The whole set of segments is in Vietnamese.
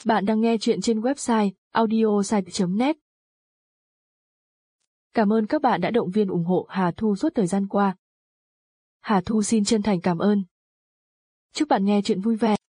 Bạn đang nghe chuyện trên website audiosite.net. Cảm ơn các bạn đã động viên ủng hộ Hà Thu suốt thời gian qua. Hà Thu xin chân thành cảm ơn. Chúc bạn nghe chuyện vui vẻ.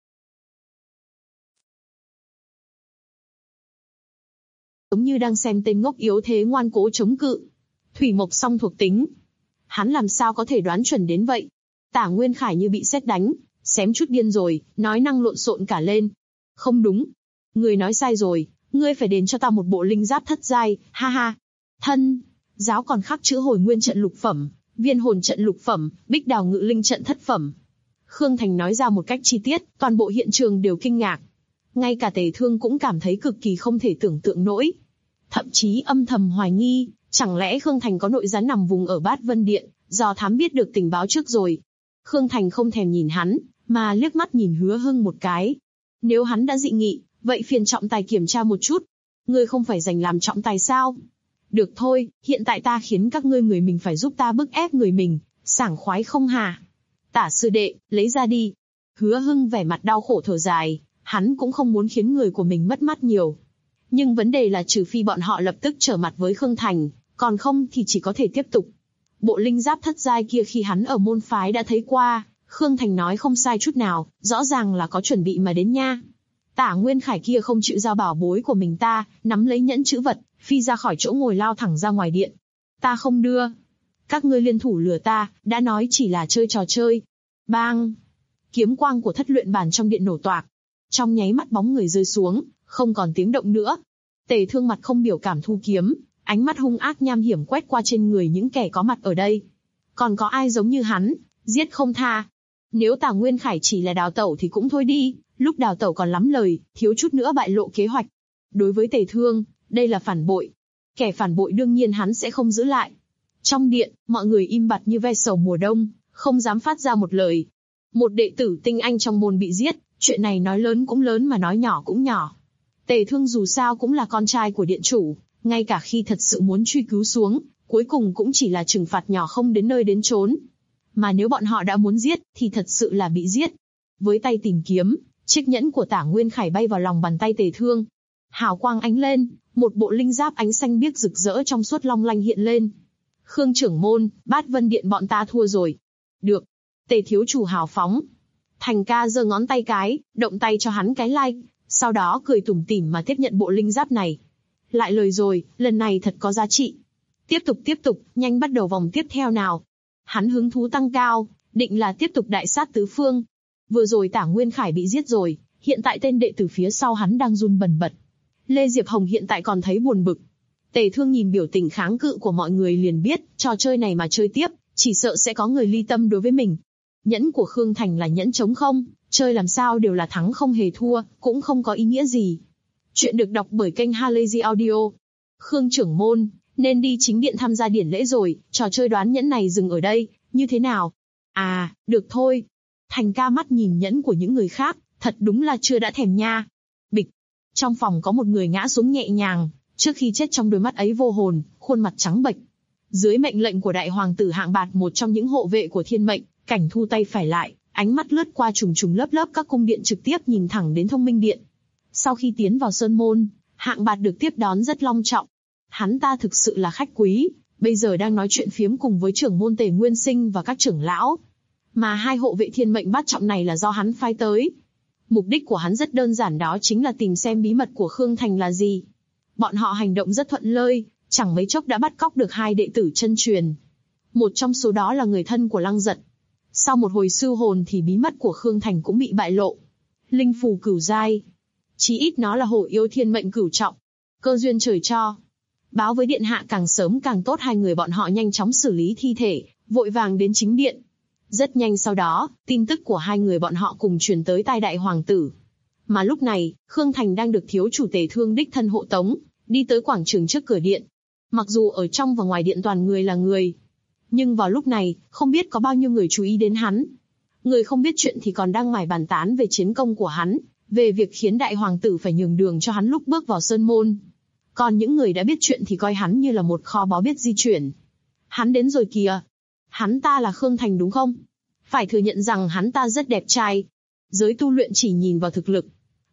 Giống như đang xem tên ngốc yếu thế ngoan cố chống cự. Thủy mộc song thuộc tính. Hắn làm sao có thể đoán chuẩn đến vậy? Tả Nguyên Khải như bị sét đánh, xém chút điên rồi, nói năng lộn xộn cả lên. Không đúng. Ngươi nói sai rồi, ngươi phải đền cho ta một bộ linh giáp thất giai, ha ha. Thân, giáo còn khắc chữ hồi nguyên trận lục phẩm, viên hồn trận lục phẩm, bích đào ngự linh trận thất phẩm. Khương Thành nói ra một cách chi tiết, toàn bộ hiện trường đều kinh ngạc. Ngay cả Tề Thương cũng cảm thấy cực kỳ không thể tưởng tượng nổi. Thậm chí âm thầm hoài nghi, chẳng lẽ Khương Thành có nội gián nằm vùng ở Bát Vân Điện, do thám biết được tình báo trước rồi. Khương Thành không thèm nhìn hắn, mà liếc mắt nhìn Hứa Hưng một cái. Nếu hắn đã dị nghị, vậy phiền trọng tài kiểm tra một chút. Ngươi không phải dành làm trọng tài sao? Được thôi, hiện tại ta khiến các ngươi người mình phải giúp ta bức ép người mình, sảng khoái không hả? Tả sư đệ, lấy ra đi. Hứa Hưng vẻ mặt đau khổ thở dài, hắn cũng không muốn khiến người của mình mất mát nhiều. Nhưng vấn đề là trừ phi bọn họ lập tức trở mặt với Khương Thành, còn không thì chỉ có thể tiếp tục. Bộ linh giáp thất giai kia khi hắn ở môn phái đã thấy qua, Khương Thành nói không sai chút nào, rõ ràng là có chuẩn bị mà đến nha. Tả Nguyên Khải kia không chịu giao bảo bối của mình ta, nắm lấy nhẫn chữ vật, phi ra khỏi chỗ ngồi lao thẳng ra ngoài điện. Ta không đưa. Các ngươi liên thủ lừa ta, đã nói chỉ là chơi trò chơi. Bang! Kiếm quang của thất luyện bản trong điện nổ toạc. Trong nháy mắt bóng người rơi xuống, không còn tiếng động nữa. Tề Thương mặt không biểu cảm thu kiếm, ánh mắt hung ác nham hiểm quét qua trên người những kẻ có mặt ở đây. Còn có ai giống như hắn, giết không tha. Nếu Tả Nguyên Khải chỉ là đào tẩu thì cũng thôi đi, lúc đào tẩu còn lắm lời, thiếu chút nữa bại lộ kế hoạch. Đối với Tề Thương, đây là phản bội. Kẻ phản bội đương nhiên hắn sẽ không giữ lại. Trong điện, mọi người im bặt như ve sầu mùa đông, không dám phát ra một lời. Một đệ tử tinh anh trong môn bị giết, chuyện này nói lớn cũng lớn mà nói nhỏ cũng nhỏ. Tề Thương dù sao cũng là con trai của điện chủ, ngay cả khi thật sự muốn truy cứu xuống, cuối cùng cũng chỉ là trừng phạt nhỏ không đến nơi đến chốn. Mà nếu bọn họ đã muốn giết, thì thật sự là bị giết. Với tay tìm kiếm, chiếc nhẫn của Tả Nguyên Khải bay vào lòng bàn tay Tề Thương. Hào quang ánh lên, một bộ linh giáp ánh xanh biếc rực rỡ trong suốt long lanh hiện lên. Khương trưởng môn, Bát Vân Điện bọn ta thua rồi. Được. Tề thiếu chủ hào phóng. Thành ca giơ ngón tay cái, động tay cho hắn cái like, sau đó cười tủm tỉm mà tiếp nhận bộ linh giáp này. Lại lời rồi, lần này thật có giá trị. Tiếp tục, nhanh bắt đầu vòng tiếp theo nào. Hắn hứng thú tăng cao, định là tiếp tục đại sát tứ phương. Vừa rồi Tả Nguyên Khải bị giết rồi, hiện tại tên đệ tử phía sau hắn đang run bần bật. Lê Diệp Hồng hiện tại còn thấy buồn bực. Tề Thương nhìn biểu tình kháng cự của mọi người liền biết, trò chơi này mà chơi tiếp, chỉ sợ sẽ có người ly tâm đối với mình. Nhẫn của Khương Thành là nhẫn trống không, chơi làm sao đều là thắng không hề thua, cũng không có ý nghĩa gì. Chuyện được đọc bởi kênh Halazy Audio. Khương trưởng môn, nên đi chính điện tham gia điển lễ rồi, trò chơi đoán nhẫn này dừng ở đây, như thế nào? À, được thôi. Thành ca mắt nhìn nhẫn của những người khác, thật đúng là chưa đã thèm nha. Bịch. Trong phòng có một người ngã xuống nhẹ nhàng, trước khi chết trong đôi mắt ấy vô hồn, khuôn mặt trắng bệch. Dưới mệnh lệnh của đại hoàng tử Hạng Bạt, một trong những hộ vệ của thiên mệnh, Cảnh Thu tay phải lại, ánh mắt lướt qua trùng trùng lớp lớp các cung điện trực tiếp nhìn thẳng đến Thông Minh Điện. Sau khi tiến vào sơn môn, Hạng Bạt được tiếp đón rất long trọng. Hắn ta thực sự là khách quý, bây giờ đang nói chuyện phiếm cùng với trưởng môn Tề Nguyên Sinh và các trưởng lão. Mà hai hộ vệ thiên mệnh bát trọng này là do hắn phái tới. Mục đích của hắn rất đơn giản, đó chính là tìm xem bí mật của Khương Thành là gì. Bọn họ hành động rất thuận lợi, chẳng mấy chốc đã bắt cóc được hai đệ tử chân truyền. Một trong số đó là người thân của Lăng Giật. Sau một hồi sư hồn thì bí mật của Khương Thành cũng bị bại lộ. Linh phù cửu giai. Chí ít nó là hổ yêu thiên mệnh cửu trọng. Cơ duyên trời cho. Báo với điện hạ càng sớm càng tốt. Hai người bọn họ nhanh chóng xử lý thi thể, vội vàng đến chính điện. Rất nhanh sau đó, tin tức của hai người bọn họ cùng truyền tới tai đại hoàng tử. Mà lúc này, Khương Thành đang được thiếu chủ Tề Thương đích thân hộ tống, đi tới quảng trường trước cửa điện. Mặc dù ở trong và ngoài điện toàn người là người, nhưng vào lúc này, không biết có bao nhiêu người chú ý đến hắn. Người không biết chuyện thì còn đang mải bàn tán về chiến công của hắn, về việc khiến đại hoàng tử phải nhường đường cho hắn lúc bước vào sơn môn. Còn những người đã biết chuyện thì coi hắn như là một kho báu biết di chuyển. Hắn đến rồi kìa. Hắn ta là Khương Thành đúng không? Phải thừa nhận rằng hắn ta rất đẹp trai. Giới tu luyện chỉ nhìn vào thực lực.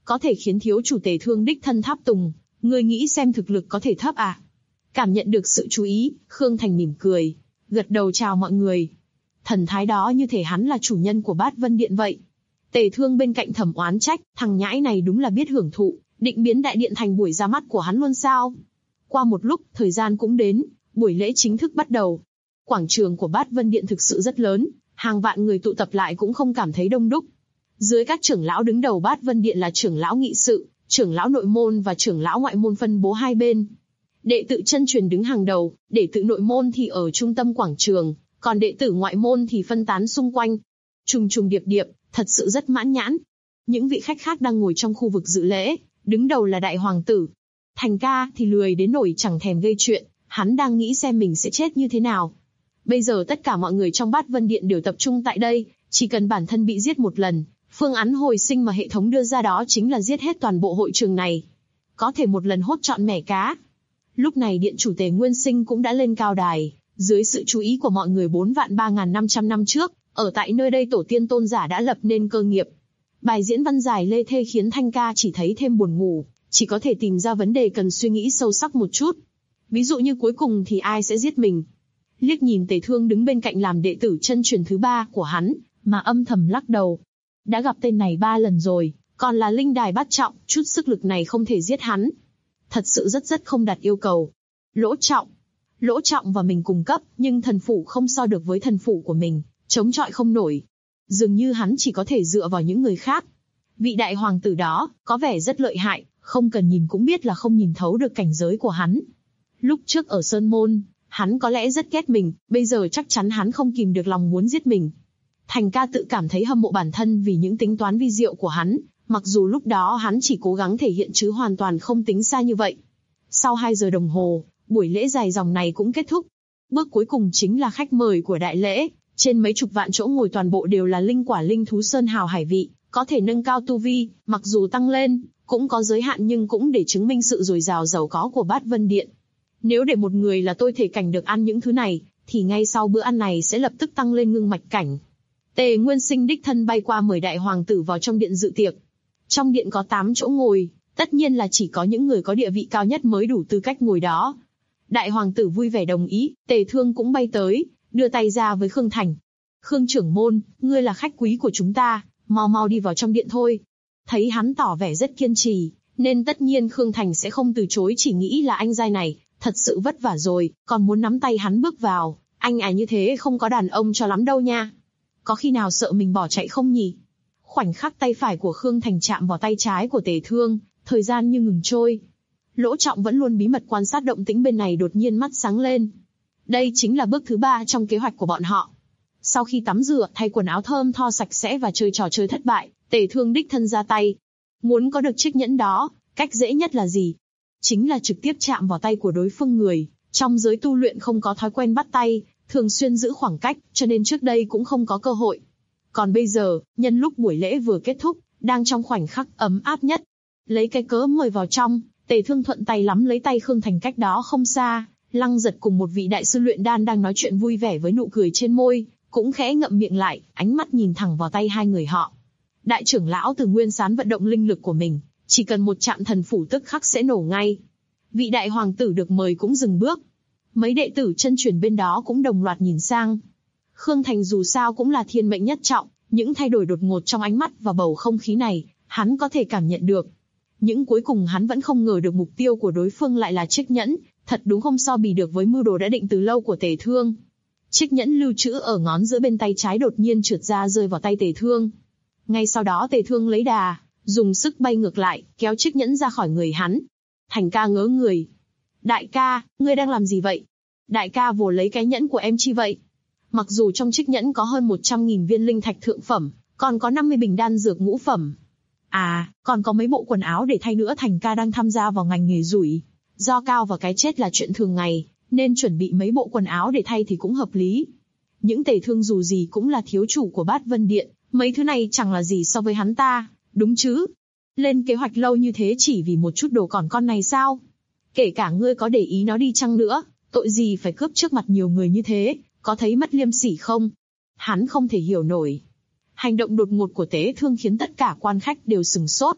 có thể khiến thiếu chủ Tề Thương đích thân tháp tùng, ngươi nghĩ xem thực lực có thể thấp à? Cảm nhận được sự chú ý, Khương Thành mỉm cười, gật đầu chào mọi người. Thần thái đó như thể hắn là chủ nhân của Bát Vân Điện vậy. Tề Thương bên cạnh thầm oán trách, thằng nhãi này đúng là biết hưởng thụ, định biến đại điện thành buổi ra mắt của hắn luôn sao? Qua một lúc, thời gian cũng đến, buổi lễ chính thức bắt đầu. Quảng trường của Bát Vân Điện thực sự rất lớn, hàng vạn người tụ tập lại cũng không cảm thấy đông đúc. Dưới các trưởng lão đứng đầu Bát Vân Điện là trưởng lão nghị sự, trưởng lão nội môn và trưởng lão ngoại môn phân bố hai bên. Đệ tử chân truyền đứng hàng đầu, đệ tử nội môn thì ở trung tâm quảng trường, còn đệ tử ngoại môn thì phân tán xung quanh. Trùng trùng điệp điệp, thật sự rất mãn nhãn. Những vị khách khác đang ngồi trong khu vực dự lễ, đứng đầu là đại hoàng tử. Thành ca thì lười đến nổi chẳng thèm gây chuyện, hắn đang nghĩ xem mình sẽ chết như thế nào. Bây giờ tất cả mọi người trong Bát Vân Điện đều tập trung tại đây, chỉ cần bản thân bị giết một lần, phương án hồi sinh mà hệ thống đưa ra đó chính là giết hết toàn bộ hội trường này. Có thể một lần hốt trọn mẻ cá. Lúc này điện chủ Tề Nguyên Sinh cũng đã lên cao đài, dưới sự chú ý của mọi người 4.3.500 năm trước, ở tại nơi đây tổ tiên tôn giả đã lập nên cơ nghiệp. Bài diễn văn dài lê thê khiến Thanh ca chỉ thấy thêm buồn ngủ, chỉ có thể tìm ra vấn đề cần suy nghĩ sâu sắc một chút. Ví dụ như cuối cùng thì ai sẽ giết mình? Liếc nhìn Tề Thương đứng bên cạnh làm đệ tử chân truyền thứ 3 của hắn, mà âm thầm lắc đầu. Đã gặp tên này 3 lần rồi, còn là linh đài bát trọng, chút sức lực này không thể giết hắn. Thật sự rất không đặt yêu cầu. Lỗ trọng và mình cùng cấp, nhưng thần phủ không so được với thần phủ của mình, chống chọi không nổi. Dường như hắn chỉ có thể dựa vào những người khác. Vị đại hoàng tử đó, có vẻ rất lợi hại, không cần nhìn cũng biết là không nhìn thấu được cảnh giới của hắn. Lúc trước ở Sơn Môn, hắn có lẽ rất ghét mình, bây giờ chắc chắn hắn không kìm được lòng muốn giết mình. Thành ca tự cảm thấy hâm mộ bản thân vì những tính toán vi diệu của hắn, mặc dù lúc đó hắn chỉ cố gắng thể hiện chứ hoàn toàn không tính xa như vậy. Sau 2 giờ đồng hồ, buổi lễ dài dòng này cũng kết thúc. Bước cuối cùng chính là khách mời của đại lễ, trên mấy chục vạn chỗ ngồi toàn bộ đều là linh quả linh thú sơn hào hải vị, có thể nâng cao tu vi, mặc dù tăng lên, cũng có giới hạn nhưng cũng để chứng minh sự dồi dào giàu có của Bát Vân Điện. Nếu để một người là tôi thể cảnh được ăn những thứ này, thì ngay sau bữa ăn này sẽ lập tức tăng lên ngưng mạch cảnh. Tề Nguyên Sinh đích thân bay qua mời đại hoàng tử vào trong điện dự tiệc. Trong điện có 8 chỗ ngồi, tất nhiên là chỉ có những người có địa vị cao nhất mới đủ tư cách ngồi đó. Đại hoàng tử vui vẻ đồng ý, Tề Thương cũng bay tới, đưa tay ra với Khương Thành. Khương trưởng môn, ngươi là khách quý của chúng ta, mau đi vào trong điện thôi. Thấy hắn tỏ vẻ rất kiên trì, nên tất nhiên Khương Thành sẽ không từ chối, chỉ nghĩ là anh giai này, thật sự vất vả rồi, còn muốn nắm tay hắn bước vào, anh như thế không có đàn ông cho lắm đâu nha. Có khi nào sợ mình bỏ chạy không nhỉ? Khoảnh khắc tay phải của Khương Thành chạm vào tay trái của Tề Thương, thời gian như ngừng trôi. Lỗ Trọng vẫn luôn bí mật quan sát động tĩnh bên này đột nhiên mắt sáng lên. Đây chính là bước thứ 3 trong kế hoạch của bọn họ. Sau khi tắm rửa, thay quần áo thơm tho sạch sẽ và chơi trò chơi thất bại, Tề Thương đích thân ra tay. Muốn có được chiếc nhẫn đó, cách dễ nhất là gì? Chính là trực tiếp chạm vào tay của đối phương người. Trong giới tu luyện không có thói quen bắt tay, thường xuyên giữ khoảng cách, cho nên trước đây cũng không có cơ hội. Còn bây giờ, nhân lúc buổi lễ vừa kết thúc, đang trong khoảnh khắc ấm áp nhất. Lấy cái cớ mời vào trong, Tề Thương thuận tay nắm lấy tay Khương Thành cách đó không xa, Lăng Giật cùng một vị đại sư luyện đan đang nói chuyện vui vẻ với nụ cười trên môi, cũng khẽ ngậm miệng lại, ánh mắt nhìn thẳng vào tay hai người họ. Đại trưởng lão Từ Nguyên Sán vận động linh lực của mình, chỉ cần một chạm thần phủ tức khắc sẽ nổ ngay. Vị đại hoàng tử được mời cũng dừng bước. Mấy đệ tử chân truyền bên đó cũng đồng loạt nhìn sang. Khương Thành dù sao cũng là thiên mệnh nhất trọng, những thay đổi đột ngột trong ánh mắt và bầu không khí này, hắn có thể cảm nhận được. Nhưng cuối cùng hắn vẫn không ngờ được mục tiêu của đối phương lại là chiếc nhẫn, thật đúng không so bì được với mưu đồ đã định từ lâu của Tề Thương. Chiếc nhẫn lưu trữ ở ngón giữa bên tay trái đột nhiên trượt ra rơi vào tay Tề Thương. Ngay sau đó Tề Thương lấy đà, dùng sức bay ngược lại, kéo chiếc nhẫn ra khỏi người hắn. Thành ca ngớ người. Đại ca, ngươi đang làm gì vậy? Đại ca vồ lấy cái nhẫn của em chi vậy? Mặc dù trong chiếc nhẫn có hơn 100.000 viên linh thạch thượng phẩm, còn có 50 bình đan dược ngũ phẩm. À, còn có mấy bộ quần áo để thay nữa. Thành ca đang tham gia vào ngành nghề rủi. Do cao và cái chết là chuyện thường ngày, nên chuẩn bị mấy bộ quần áo để thay thì cũng hợp lý. Những Tề Thương dù gì cũng là thiếu chủ của Bát Vân Điện, mấy thứ này chẳng là gì so với hắn ta, đúng chứ? Lên kế hoạch lâu như thế chỉ vì một chút đồ còn con này sao? Kể cả ngươi có để ý nó đi chăng nữa, tội gì phải cướp trước mặt nhiều người như thế, có thấy mất liêm sỉ không? Hắn không thể hiểu nổi. Hành động đột ngột của Tề Thương khiến tất cả quan khách đều sửng sốt.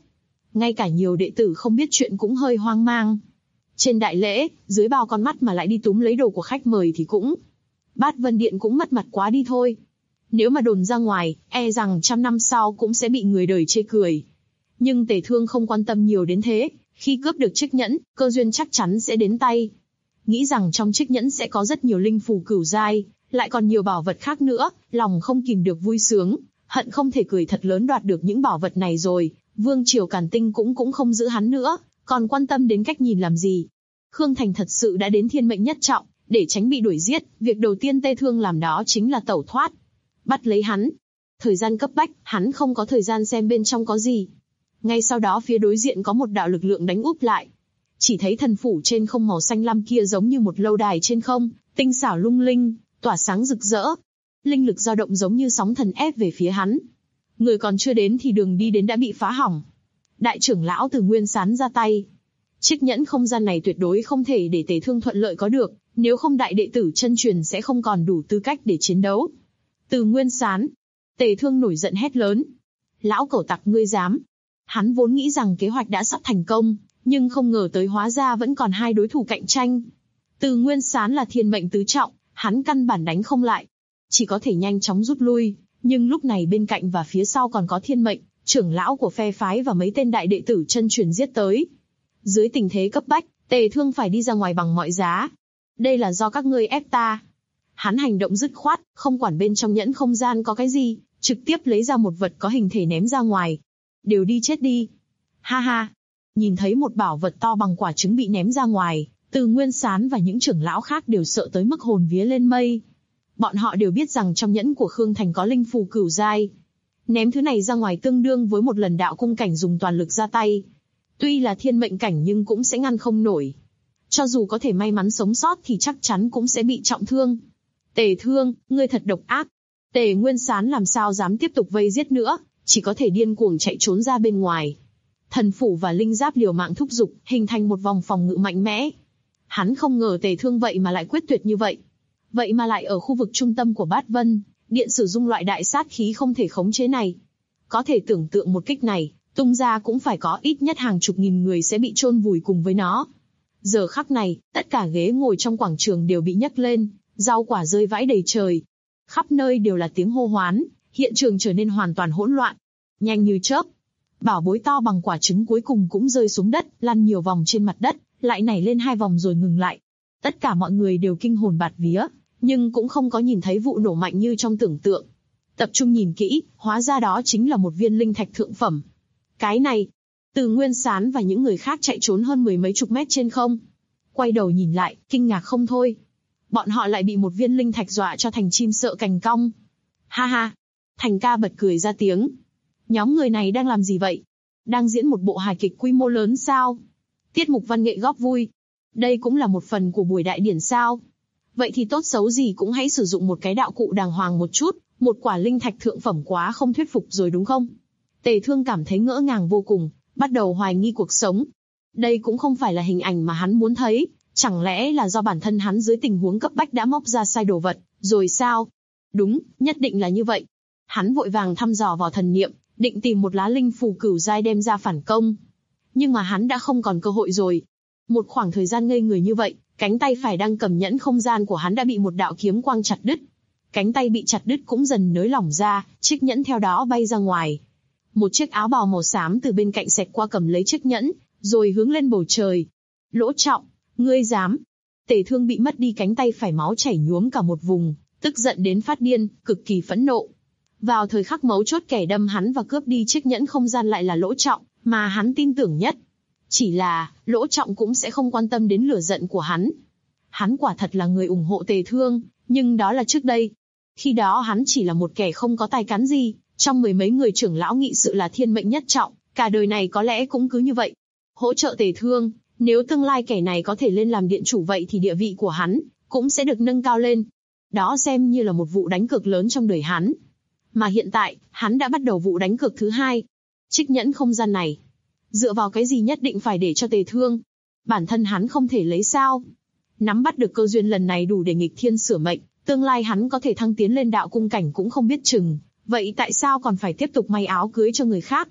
Ngay cả nhiều đệ tử không biết chuyện cũng hơi hoang mang. Trên đại lễ, dưới bao con mắt mà lại đi túm lấy đồ của khách mời thì cũng... Bát Vân Điện cũng mất mặt quá đi thôi. Nếu mà đồn ra ngoài, e rằng 100 năm sau cũng sẽ bị người đời chê cười. Nhưng Tề Thương không quan tâm nhiều đến thế, khi cướp được chiếc nhẫn, cơ duyên chắc chắn sẽ đến tay. Nghĩ rằng trong chiếc nhẫn sẽ có rất nhiều linh phù cửu giai, lại còn nhiều bảo vật khác nữa, lòng không kìm được vui sướng, hận không thể cười thật lớn đoạt được những bảo vật này rồi, Vương Triều Càn Tinh cũng không giữ hắn nữa, còn quan tâm đến cách nhìn làm gì. Khương Thành thật sự đã đến thiên mệnh nhất trọng, để tránh bị đuổi giết, việc đầu tiên Tề Thương làm đó chính là tẩu thoát. Bắt lấy hắn. Thời gian cấp bách, hắn không có thời gian xem bên trong có gì. Ngay sau đó phía đối diện có một đạo lực lượng đánh úp lại. Chỉ thấy thần phủ trên không màu xanh lam kia giống như một lâu đài trên không, tinh xảo lung linh, tỏa sáng rực rỡ. Linh lực dao động giống như sóng thần ép về phía hắn. Người còn chưa đến thì đường đi đến đã bị phá hỏng. Đại trưởng lão Từ Nguyên Sán ra tay. Chiếc nhẫn không gian này tuyệt đối không thể để Tề Thương thuận lợi có được, nếu không đại đệ tử chân truyền sẽ không còn đủ tư cách để chiến đấu. Từ Nguyên Sán. Tề Thương nổi giận hét lớn. Lão cẩu tặc ngươi dám. Hắn vốn nghĩ rằng kế hoạch đã sắp thành công, nhưng không ngờ tới hóa ra vẫn còn hai đối thủ cạnh tranh. Từ Nguyên Sán là thiên mệnh tứ trọng, hắn căn bản đánh không lại. Chỉ có thể nhanh chóng rút lui, nhưng lúc này bên cạnh và phía sau còn có thiên mệnh, trưởng lão của phe phái và mấy tên đại đệ tử chân truyền giết tới. Dưới tình thế cấp bách, Tề Thương phải đi ra ngoài bằng mọi giá. Đây là do các ngươi ép ta. Hắn hành động dứt khoát, không quản bên trong nhẫn không gian có cái gì, trực tiếp lấy ra một vật có hình thể ném ra ngoài. Đều đi chết đi. Ha ha. Nhìn thấy một bảo vật to bằng quả trứng bị ném ra ngoài, Từ Nguyên Sán và những trưởng lão khác đều sợ tới mức hồn vía lên mây. Bọn họ đều biết rằng trong nhẫn của Khương Thành có linh phù cửu giai. Ném thứ này ra ngoài tương đương với một lần đạo cung cảnh dùng toàn lực ra tay. Tuy là thiên mệnh cảnh nhưng cũng sẽ ngăn không nổi. Cho dù có thể may mắn sống sót thì chắc chắn cũng sẽ bị trọng thương. Tề Thương, ngươi thật độc ác. Tề Nguyên Sán làm sao dám tiếp tục vây giết nữa, chỉ có thể điên cuồng chạy trốn ra bên ngoài. Thần phủ và linh giáp liều mạng thúc giục, hình thành một vòng phòng ngự mạnh mẽ. Hắn không ngờ Tề Thương vậy mà lại quyết tuyệt như vậy. Vậy mà lại ở khu vực trung tâm của Bát Vân Điện sử dụng loại đại sát khí không thể khống chế này. Có thể tưởng tượng một kích này, tung ra cũng phải có ít nhất hàng chục nghìn người sẽ bị chôn vùi cùng với nó. Giờ khắc này, tất cả ghế ngồi trong quảng trường đều bị nhấc lên, rau quả rơi vãi đầy trời. Khắp nơi đều là tiếng hô hoán, hiện trường trở nên hoàn toàn hỗn loạn. Nhanh như chớp, bảo bối to bằng quả trứng cuối cùng cũng rơi xuống đất, lăn nhiều vòng trên mặt đất, lại nảy lên 2 vòng rồi ngừng lại. Tất cả mọi người đều kinh hồn bạt vía, nhưng cũng không có nhìn thấy vụ nổ mạnh như trong tưởng tượng. Tập trung nhìn kỹ, hóa ra đó chính là một viên linh thạch thượng phẩm. Cái này, Từ Nguyên Sán và những người khác chạy trốn hơn 10 mấy chục mét trên không. Quay đầu nhìn lại, kinh ngạc không thôi. Bọn họ lại bị một viên linh thạch dọa cho thành chim sợ cành cong. Ha ha, Thành ca bật cười ra tiếng. Nhóm người này đang làm gì vậy? Đang diễn một bộ hài kịch quy mô lớn sao? Tiết mục văn nghệ góp vui. Đây cũng là một phần của buổi đại điển sao? Vậy thì tốt xấu gì cũng hãy sử dụng một cái đạo cụ đàng hoàng một chút, một quả linh thạch thượng phẩm quá không thuyết phục rồi đúng không? Tề Thương cảm thấy ngỡ ngàng vô cùng, bắt đầu hoài nghi cuộc sống. Đây cũng không phải là hình ảnh mà hắn muốn thấy, chẳng lẽ là do bản thân hắn dưới tình huống cấp bách đã móc ra sai đồ vật, rồi sao? Đúng, nhất định là như vậy. Hắn vội vàng thăm dò vào thần niệm, định tìm một lá linh phù cửu giai đem ra phản công. Nhưng mà hắn đã không còn cơ hội rồi. Một khoảng thời gian ngây người như vậy, cánh tay phải đang cầm nhẫn không gian của hắn đã bị một đạo kiếm quang chặt đứt. Cánh tay bị chặt đứt cũng dần nới lỏng ra, chiếc nhẫn theo đó bay ra ngoài. Một chiếc áo bào màu xám từ bên cạnh xẹt qua cầm lấy chiếc nhẫn, rồi hướng lên bầu trời. Lỗ Trọng, ngươi dám? Tề Thương bị mất đi cánh tay phải máu chảy nhuốm cả một vùng, tức giận đến phát điên, cực kỳ phẫn nộ. Vào thời khắc mấu chốt kẻ đâm hắn và cướp đi chiếc nhẫn không gian lại là Lỗ Trọng, mà hắn tin tưởng nhất. Chỉ là, Lỗ Trọng cũng sẽ không quan tâm đến lửa giận của hắn. Hắn quả thật là người ủng hộ Tề Thương, nhưng đó là trước đây. Khi đó hắn chỉ là một kẻ không có tài cán gì, trong 10 mấy người trưởng lão nghị sự là thiên mệnh nhất trọng, cả đời này có lẽ cũng cứ như vậy. Hỗ trợ Tề Thương, nếu tương lai kẻ này có thể lên làm điện chủ vậy thì địa vị của hắn cũng sẽ được nâng cao lên. Đó xem như là một vụ đánh cược lớn trong đời hắn. Mà hiện tại, hắn đã bắt đầu vụ đánh cược thứ hai. Chiếc nhẫn không gian này, dựa vào cái gì nhất định phải để cho Tề Thương? Bản thân hắn không thể lấy sao? Nắm bắt được cơ duyên lần này đủ để nghịch thiên sửa mệnh, tương lai hắn có thể thăng tiến lên đạo cung cảnh cũng không biết chừng. Vậy tại sao còn phải tiếp tục may áo cưới cho người khác?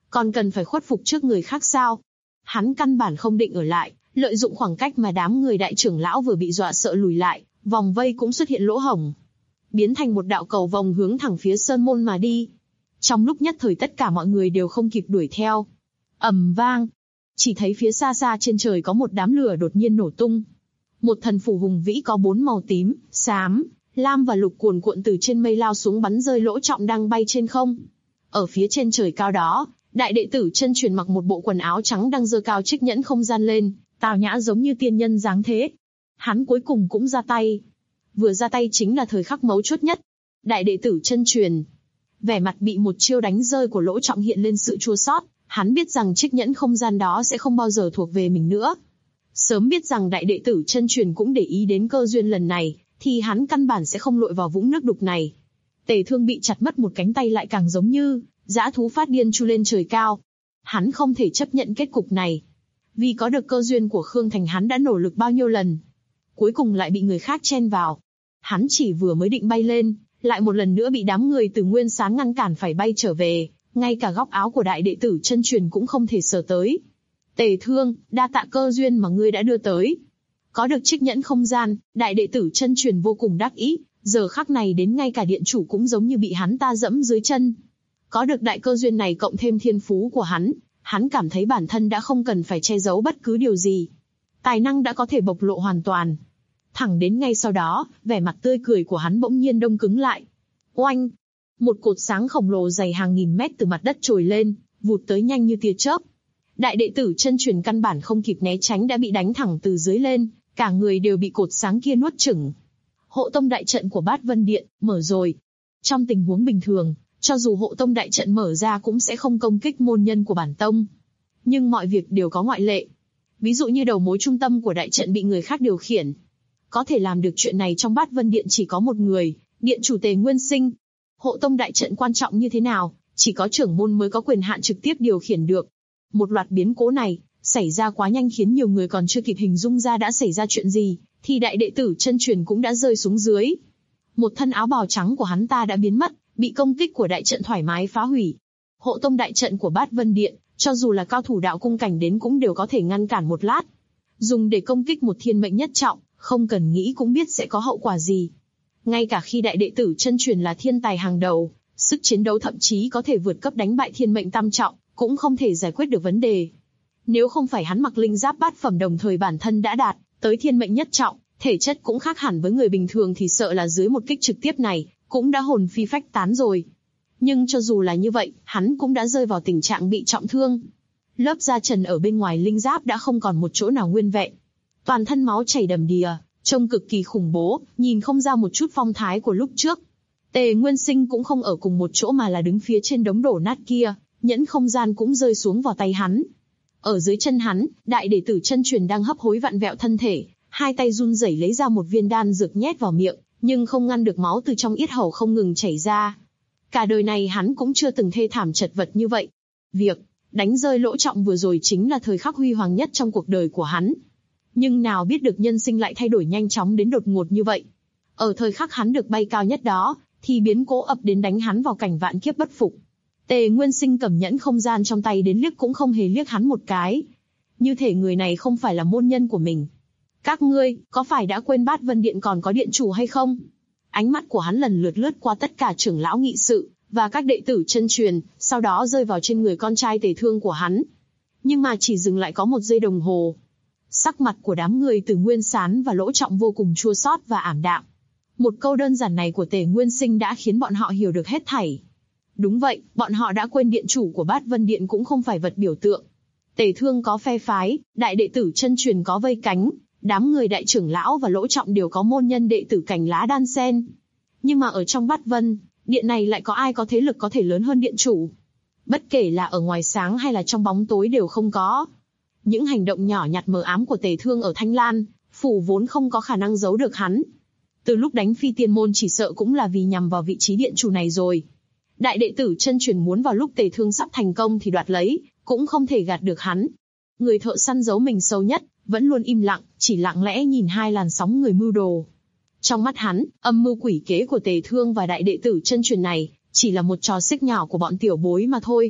Còn cần phải khuất phục trước người khác sao? Hắn căn bản không định ở lại, lợi dụng khoảng cách mà đám người đại trưởng lão vừa bị dọa sợ lùi lại, vòng vây cũng xuất hiện lỗ hổng, biến thành một đạo cầu vồng hướng thẳng phía sơn môn mà đi. Trong lúc nhất thời tất cả mọi người đều không kịp đuổi theo. Ầm vang, chỉ thấy phía xa xa trên trời có một đám lửa đột nhiên nổ tung. Một thần phủ hùng vĩ có 4 màu tím, xám, lam và lục cuồn cuộn từ trên mây lao xuống bắn rơi Lỗ Trọng đang bay trên không. Ở phía trên trời cao đó, đại đệ tử chân truyền mặc một bộ quần áo trắng đang giơ cao chiếc nhẫn không gian lên, tào nhã giống như tiên nhân dáng thế. Hắn cuối cùng cũng ra tay. Vừa ra tay chính là thời khắc mấu chốt nhất. Đại đệ tử chân truyền, vẻ mặt bị một chiêu đánh rơi của Lỗ Trọng hiện lên sự chua xót. Hắn biết rằng chiếc nhẫn không gian đó sẽ không bao giờ thuộc về mình nữa. Sớm biết rằng đại đệ tử chân truyền cũng để ý đến cơ duyên lần này, thì hắn căn bản sẽ không lội vào vũng nước đục này. Tề Thương bị chặt mất một cánh tay lại càng giống như dã thú phát điên chu lên trời cao. Hắn không thể chấp nhận kết cục này. Vì có được cơ duyên của Khương Thành hắn đã nỗ lực bao nhiêu lần. Cuối cùng lại bị người khác chen vào. Hắn chỉ vừa mới định bay lên, lại một lần nữa bị đám người từ Nguyên Sán ngăn cản phải bay trở về. Ngay cả góc áo của đại đệ tử chân truyền cũng không thể sờ tới. Tề Thương, đa tạ cơ duyên mà ngươi đã đưa tới. Có được chiếc nhẫn không gian, đại đệ tử chân truyền vô cùng đắc ý, giờ khắc này đến ngay cả điện chủ cũng giống như bị hắn ta dẫm dưới chân. Có được đại cơ duyên này cộng thêm thiên phú của hắn cảm thấy bản thân đã không cần phải che giấu bất cứ điều gì. Tài năng đã có thể bộc lộ hoàn toàn. Thẳng đến ngay sau đó, vẻ mặt tươi cười của hắn bỗng nhiên đông cứng lại. Oanh! Một cột sáng khổng lồ dày hàng nghìn mét từ mặt đất trồi lên, vụt tới nhanh như tia chớp. Đại đệ tử chân truyền căn bản không kịp né tránh đã bị đánh thẳng từ dưới lên, cả người đều bị cột sáng kia nuốt chửng. Hộ tông đại trận của Bát Vân Điện mở rồi. Trong tình huống bình thường, cho dù hộ tông đại trận mở ra cũng sẽ không công kích môn nhân của bản tông. Nhưng mọi việc đều có ngoại lệ. Ví dụ như đầu mối trung tâm của đại trận bị người khác điều khiển. Có thể làm được chuyện này trong Bát Vân Điện chỉ có một người, điện chủ Tề Nguyên Sinh. Hộ tông đại trận quan trọng như thế nào, chỉ có trưởng môn mới có quyền hạn trực tiếp điều khiển được. Một loạt biến cố này, xảy ra quá nhanh khiến nhiều người còn chưa kịp hình dung ra đã xảy ra chuyện gì, thì đại đệ tử chân truyền cũng đã rơi xuống dưới. Một thân áo bào trắng của hắn ta đã biến mất, bị công kích của đại trận thoải mái phá hủy. Hộ tông đại trận của Bát Vân Điện, cho dù là cao thủ đạo cung cảnh đến cũng đều có thể ngăn cản một lát. Dùng để công kích một thiên mệnh nhất trọng, không cần nghĩ cũng biết sẽ có hậu quả gì. Ngay cả khi đại đệ tử chân truyền là thiên tài hàng đầu, sức chiến đấu thậm chí có thể vượt cấp đánh bại thiên mệnh tam trọng, cũng không thể giải quyết được vấn đề. Nếu không phải hắn mặc linh giáp bát phẩm đồng thời bản thân đã đạt tới thiên mệnh nhất trọng, thể chất cũng khác hẳn với người bình thường thì sợ là dưới một kích trực tiếp này, cũng đã hồn phi phách tán rồi. Nhưng cho dù là như vậy, hắn cũng đã rơi vào tình trạng bị trọng thương. Lớp da trần ở bên ngoài linh giáp đã không còn một chỗ nào nguyên vẹn. Toàn thân máu chảy đầm đìa, trông cực kỳ khủng bố, nhìn không ra một chút phong thái của lúc trước. Tề Nguyên Sinh cũng không ở cùng một chỗ mà là đứng phía trên đống đổ nát kia, nhẫn không gian cũng rơi xuống vào tay hắn. Ở dưới chân hắn, đại đệ tử chân truyền đang hấp hối vặn vẹo thân thể, hai tay run rẩy lấy ra một viên đan dược nhét vào miệng, nhưng không ngăn được máu từ trong yết hầu không ngừng chảy ra. Cả đời này hắn cũng chưa từng thê thảm chật vật như vậy. Việc đánh rơi Lỗ Trọng vừa rồi chính là thời khắc huy hoàng nhất trong cuộc đời của hắn. Nhưng nào biết được nhân sinh lại thay đổi nhanh chóng đến đột ngột như vậy. Ở thời khắc hắn được bay cao nhất đó, thì biến cố ập đến đánh hắn vào cảnh vạn kiếp bất phục. Tề Nguyên Sinh cầm nhẫn không gian trong tay đến liếc cũng không hề liếc hắn một cái. Như thể người này không phải là môn nhân của mình. Các ngươi, có phải đã quên Bát Vân Điện còn có điện chủ hay không? Ánh mắt của hắn lần lượt lướt qua tất cả trưởng lão nghị sự, và các đệ tử chân truyền, sau đó rơi vào trên người con trai Tề Thương của hắn. Nhưng mà chỉ dừng lại có một giây đồng hồ. Sắc mặt của đám người từ Nguyên Sán và Lỗ Trọng vô cùng chua xót và ảm đạm. Một câu đơn giản này của Tề Nguyên Sinh đã khiến bọn họ hiểu được hết thảy. Đúng vậy, bọn họ đã quên điện chủ của Bát Vân Điện cũng không phải vật biểu tượng. Tề Thương có phe phái, đại đệ tử chân truyền có vây cánh, đám người đại trưởng lão và Lỗ Trọng đều có môn nhân đệ tử cành lá đan sen. Nhưng mà ở trong Bát Vân Điện này lại có ai có thế lực có thể lớn hơn điện chủ? Bất kể là ở ngoài sáng hay là trong bóng tối đều không có. Những hành động nhỏ nhặt mờ ám của Tề Thương ở Thanh Lan phủ vốn không có khả năng giấu được hắn. Từ lúc đánh Phi Tiên Môn chỉ sợ cũng là vì nhằm vào vị trí điện chủ này rồi. Đại đệ tử chân truyền muốn vào lúc Tề Thương sắp thành công thì đoạt lấy, cũng không thể gạt được hắn. Người thợ săn giấu mình sâu nhất, vẫn luôn im lặng, chỉ lặng lẽ nhìn hai làn sóng người mưu đồ. Trong mắt hắn, âm mưu quỷ kế của Tề Thương và đại đệ tử chân truyền này, chỉ là một trò xiếc nhỏ của bọn tiểu bối mà thôi.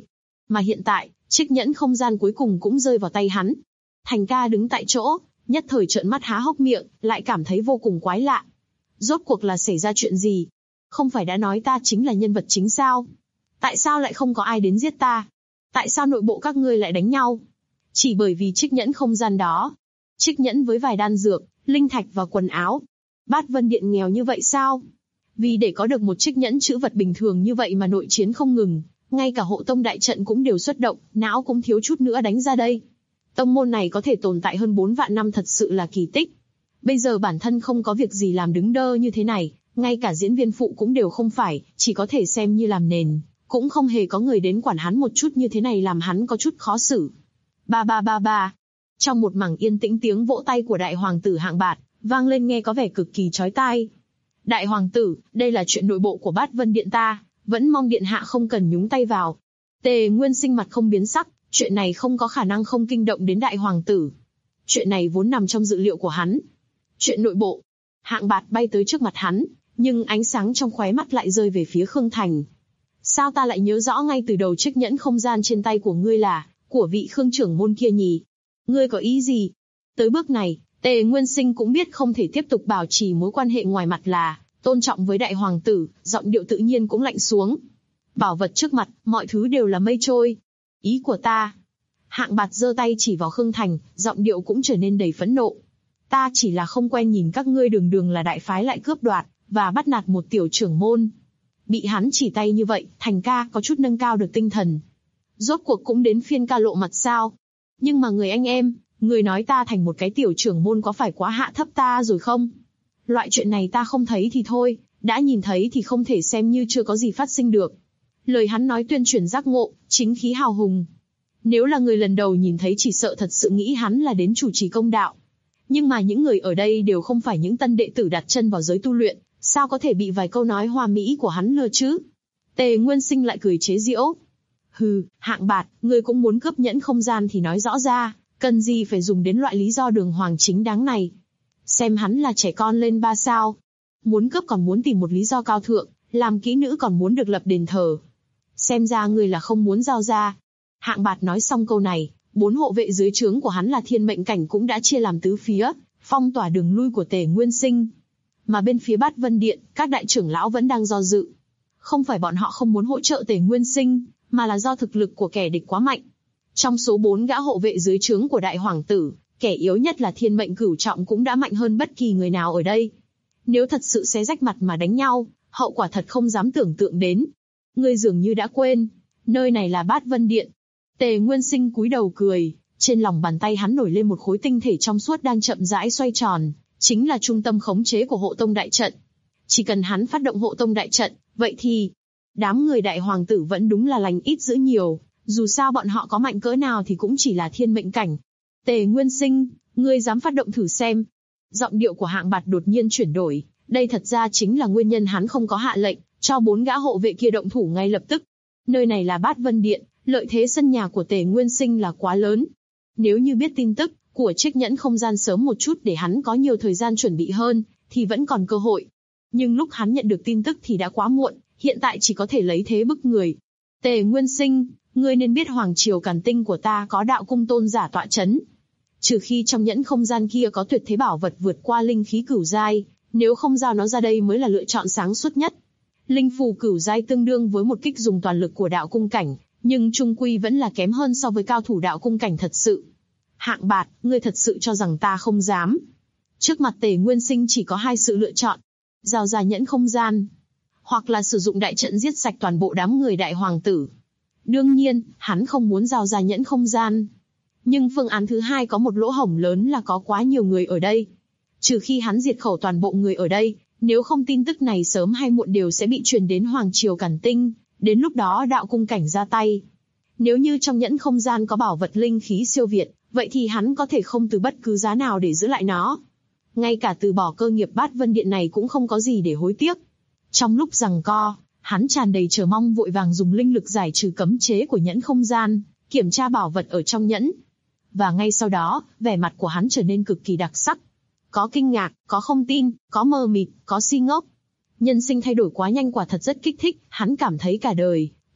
Mà hiện tại, chiếc nhẫn không gian cuối cùng cũng rơi vào tay hắn. Thành ca đứng tại chỗ, nhất thời trợn mắt há hốc miệng, lại cảm thấy vô cùng quái lạ. Rốt cuộc là xảy ra chuyện gì? Không phải đã nói ta chính là nhân vật chính sao? Tại sao lại không có ai đến giết ta? Tại sao nội bộ các ngươi lại đánh nhau? Chỉ bởi vì chiếc nhẫn không gian đó. Chiếc nhẫn với vài đan dược, linh thạch và quần áo. Bát Vân Điện nghèo như vậy sao? Vì để có được một chiếc nhẫn trữ vật bình thường như vậy mà nội chiến không ngừng, ngay cả hộ tông đại trận cũng đều xuất động, não cũng thiếu chút nữa đánh ra đây. Tông môn này có thể tồn tại hơn 4 vạn năm thật sự là kỳ tích. Bây giờ bản thân không có việc gì làm đứng đơ như thế này, ngay cả diễn viên phụ cũng đều không phải, chỉ có thể xem như làm nền, cũng không hề có người đến quản hắn một chút như thế này làm hắn có chút khó xử. Ba ba ba ba. Trong một mảng yên tĩnh tiếng vỗ tay của đại hoàng tử Hạng Bạt vang lên nghe có vẻ cực kỳ chói tai. Đại hoàng tử, đây là chuyện nội bộ của Bát Vân Điện ta, vẫn mong điện hạ không cần nhúng tay vào. Tề Nguyên Sinh mặt không biến sắc, chuyện này không có khả năng không kinh động đến đại hoàng tử. Chuyện này vốn nằm trong dự liệu của hắn. Chuyện nội bộ. Hạng Bạt bay tới trước mặt hắn, nhưng ánh sáng trong khóe mắt lại rơi về phía Khương Thành. Sao ta lại nhớ rõ ngay từ đầu chiếc nhẫn không gian trên tay của ngươi là của vị Khương trưởng môn kia nhỉ? Ngươi có ý gì? Tới bước này, Tề Nguyên Sinh cũng biết không thể tiếp tục bảo trì mối quan hệ ngoài mặt là tôn trọng với đại hoàng tử, giọng điệu tự nhiên cũng lạnh xuống. Bảo vật trước mặt, mọi thứ đều là mây trôi. Ý của ta. Hạng Bạt giơ tay chỉ vào Khương Thành, giọng điệu cũng trở nên đầy phẫn nộ. Ta chỉ là không quen nhìn các ngươi đường đường là đại phái lại cướp đoạt và bắt nạt một tiểu trưởng môn. Bị hắn chỉ tay như vậy, Thành ca có chút nâng cao được tinh thần. Rốt cuộc cũng đến phiên ca lộ mặt sao? Nhưng mà người anh em, người nói ta thành một cái tiểu trưởng môn có phải quá hạ thấp ta rồi không? Loại chuyện này ta không thấy thì thôi, đã nhìn thấy thì không thể xem như chưa có gì phát sinh được. Lời hắn nói tuyên truyền giác ngộ, chính khí hào hùng. Nếu là người lần đầu nhìn thấy chỉ sợ thật sự nghĩ hắn là đến chủ trì công đạo. Nhưng mà những người ở đây đều không phải những tân đệ tử đặt chân vào giới tu luyện, sao có thể bị vài câu nói hoa mỹ của hắn lừa chứ? Tề Nguyên Sinh lại cười chế giễu. Hừ, Hạng Bạt, ngươi cũng muốn cướp nhẫn không gian thì nói rõ ra, cần gì phải dùng đến loại lý do đường hoàng chính đáng này. Xem hắn là trẻ con lên 3 sao. Muốn cướp còn muốn tìm một lý do cao thượng, làm kỹ nữ còn muốn được lập đền thờ. Xem ra ngươi là không muốn giao ra. Hạng Bạt nói xong câu này, 4 hộ vệ dưới trướng của hắn là thiên mệnh cảnh cũng đã chia làm tứ phía, phong tỏa đường lui của Tề Nguyên Sinh. Mà bên phía Bát Vân Điện, các đại trưởng lão vẫn đang do dự. Không phải bọn họ không muốn hỗ trợ Tề Nguyên Sinh, mà là do thực lực của kẻ địch quá mạnh. Trong số 4 gã hộ vệ dưới trướng của đại hoàng tử, kẻ yếu nhất là thiên mệnh cửu trọng cũng đã mạnh hơn bất kỳ người nào ở đây. Nếu thật sự xé rách mặt mà đánh nhau, hậu quả thật không dám tưởng tượng đến. Ngươi dường như đã quên, nơi này là Bát Vân Điện. Tề Nguyên Sinh cúi đầu cười, trên lòng bàn tay hắn nổi lên một khối tinh thể trong suốt đang chậm rãi xoay tròn, chính là trung tâm khống chế của hộ tông đại trận. Chỉ cần hắn phát động hộ tông đại trận, vậy thì đám người đại hoàng tử vẫn đúng là lành ít dữ nhiều, dù sao bọn họ có mạnh cỡ nào thì cũng chỉ là thiên mệnh cảnh. Tề Nguyên Sinh, ngươi dám phát động thử xem. Giọng điệu của Hạng Bạt đột nhiên chuyển đổi, đây thật ra chính là nguyên nhân hắn không có hạ lệnh, cho 4 gã hộ vệ kia động thủ ngay lập tức. Nơi này là Bát Vân Điện, lợi thế sân nhà của Tề Nguyên Sinh là quá lớn. Nếu như biết tin tức của chiếc nhẫn không gian sớm một chút để hắn có nhiều thời gian chuẩn bị hơn, thì vẫn còn cơ hội. Nhưng lúc hắn nhận được tin tức thì đã quá muộn, hiện tại chỉ có thể lấy thế bức người. Tề Nguyên Sinh, ngươi nên biết hoàng triều Càn Tinh của ta có đạo cung tôn giả tọa chấn. Trừ khi trong nhẫn không gian kia có tuyệt thế bảo vật vượt qua linh khí cửu giai, nếu không giao nó ra đây mới là lựa chọn sáng suốt nhất. Linh phù cửu giai tương đương với một kích dùng toàn lực của đạo cung cảnh, nhưng trung quy vẫn là kém hơn so với cao thủ đạo cung cảnh thật sự. Hạng Bạt, ngươi thật sự cho rằng ta không dám? Trước mặt Tề Nguyên Sinh chỉ có 2 sự lựa chọn: giao ra nhẫn không gian, hoặc là sử dụng đại trận giết sạch toàn bộ đám người đại hoàng tử. Đương nhiên, hắn không muốn giao ra nhẫn không gian. Nhưng phương án thứ 2 có một lỗ hổng lớn là có quá nhiều người ở đây. Trừ khi hắn diệt khẩu toàn bộ người ở đây, nếu không tin tức này sớm hay muộn đều sẽ bị truyền đến hoàng triều Càn Tinh, đến lúc đó đạo cung cảnh ra tay. Nếu như trong nhẫn không gian có bảo vật linh khí siêu việt, vậy thì hắn có thể không từ bất cứ giá nào để giữ lại nó. Ngay cả từ bỏ cơ nghiệp Bát Vân Điện này cũng không có gì để hối tiếc. Trong lúc giằng co, hắn tràn đầy chờ mong vội vàng dùng linh lực giải trừ cấm chế của nhẫn không gian, kiểm tra bảo vật ở trong nhẫn. Và ngay sau đó, vẻ mặt của hắn trở nên cực kỳ đặc sắc. Có kinh ngạc, có không tin, có mờ mịt, có si ngốc. Nhân sinh thay đổi quá nhanh quả thật rất kích thích, hắn cảm thấy cả đời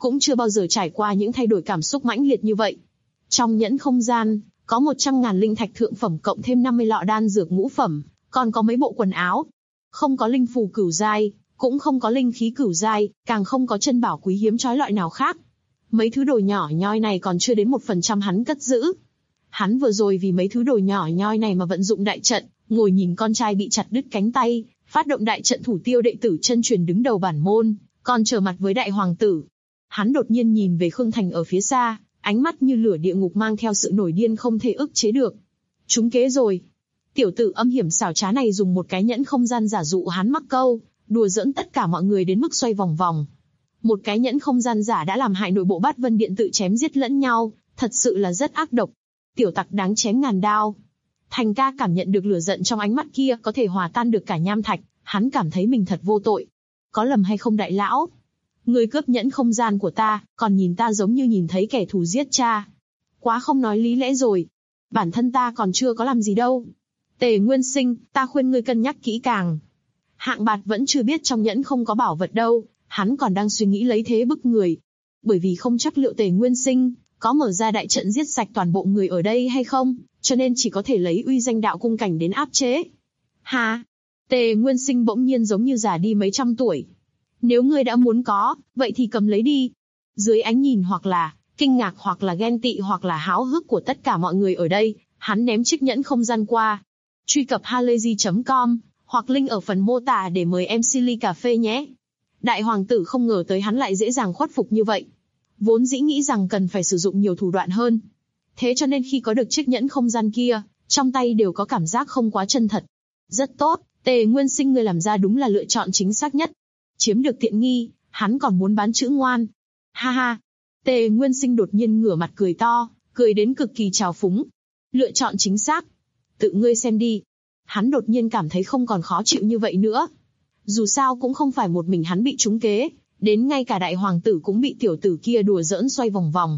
cũng chưa bao giờ trải qua những thay đổi cảm xúc mãnh liệt như vậy. Trong nhẫn không gian, có 100.000 linh thạch thượng phẩm cộng thêm 50 lọ đan dược ngũ phẩm, còn có mấy bộ quần áo. Không có linh phù cửu giai, cũng không có linh khí cửu giai, càng không có chân bảo quý hiếm trói lọi nào khác. Mấy thứ đồ nhỏ nhoi này còn chưa đến 1% hắn cất giữ. Hắn vừa rồi vì mấy thứ đồ nhỏ nhoi này mà vận dụng đại trận, ngồi nhìn con trai bị chặt đứt cánh tay, phát động đại trận thủ tiêu đệ tử chân truyền đứng đầu bản môn, còn trở mặt với đại hoàng tử. Hắn đột nhiên nhìn về Khương Thành ở phía xa, ánh mắt như lửa địa ngục mang theo sự nổi điên không thể ức chế được. Trúng kế rồi. Tiểu tử âm hiểm xảo trá này dùng một cái nhẫn không gian giả dụ hắn mắc câu, đùa giỡn tất cả mọi người đến mức xoay vòng vòng. Một cái nhẫn không gian giả đã làm hại nội bộ Bát Vân Điện tự chém giết lẫn nhau, thật sự là rất ác độc. Tiểu tặc đáng chém ngàn đao. Thành ca cảm nhận được lửa giận trong ánh mắt kia có thể hòa tan được cả nham thạch, hắn cảm thấy mình thật vô tội. Có lầm hay không đại lão? Ngươi cướp nhẫn không gian của ta, còn nhìn ta giống như nhìn thấy kẻ thù giết cha. Quá không nói lý lẽ rồi. Bản thân ta còn chưa có làm gì đâu. Tề Nguyên Sinh, ta khuyên ngươi cân nhắc kỹ càng. Hạng Bạt vẫn chưa biết trong nhẫn không có bảo vật đâu, hắn còn đang suy nghĩ lấy thế bức người. Bởi vì không chắc liệu Tề Nguyên Sinh có mở ra đại trận giết sạch toàn bộ người ở đây hay không, cho nên chỉ có thể lấy uy danh đạo cung cảnh đến áp chế. Hả? Tề Nguyên Sinh bỗng nhiên giống như già đi mấy trăm tuổi. Nếu ngươi đã muốn có, vậy thì cầm lấy đi. Dưới ánh nhìn hoặc là kinh ngạc hoặc là ghen tị hoặc là háo hức của tất cả mọi người ở đây, hắn ném chiếc nhẫn không gian qua. Truy cập halayzi.com hoặc link ở phần mô tả để mời em Silly cà phê nhé. Đại hoàng tử không ngờ tới hắn lại dễ dàng khuất phục như vậy. Vốn dĩ nghĩ rằng cần phải sử dụng nhiều thủ đoạn hơn. Thế cho nên khi có được chiếc nhẫn không gian kia, trong tay đều có cảm giác không quá chân thật. Rất tốt, Tề Nguyên Sinh ngươi làm ra đúng là lựa chọn chính xác nhất. Chiếm được tiện nghi, hắn còn muốn bán chữ ngoan. Ha ha. Tề Nguyên Sinh đột nhiên ngửa mặt cười to, cười đến cực kỳ trào phúng. Lựa chọn chính xác. Tự ngươi xem đi. Hắn đột nhiên cảm thấy không còn khó chịu như vậy nữa. Dù sao cũng không phải một mình hắn bị trúng kế, đến ngay cả đại hoàng tử cũng bị tiểu tử kia đùa giỡn xoay vòng vòng.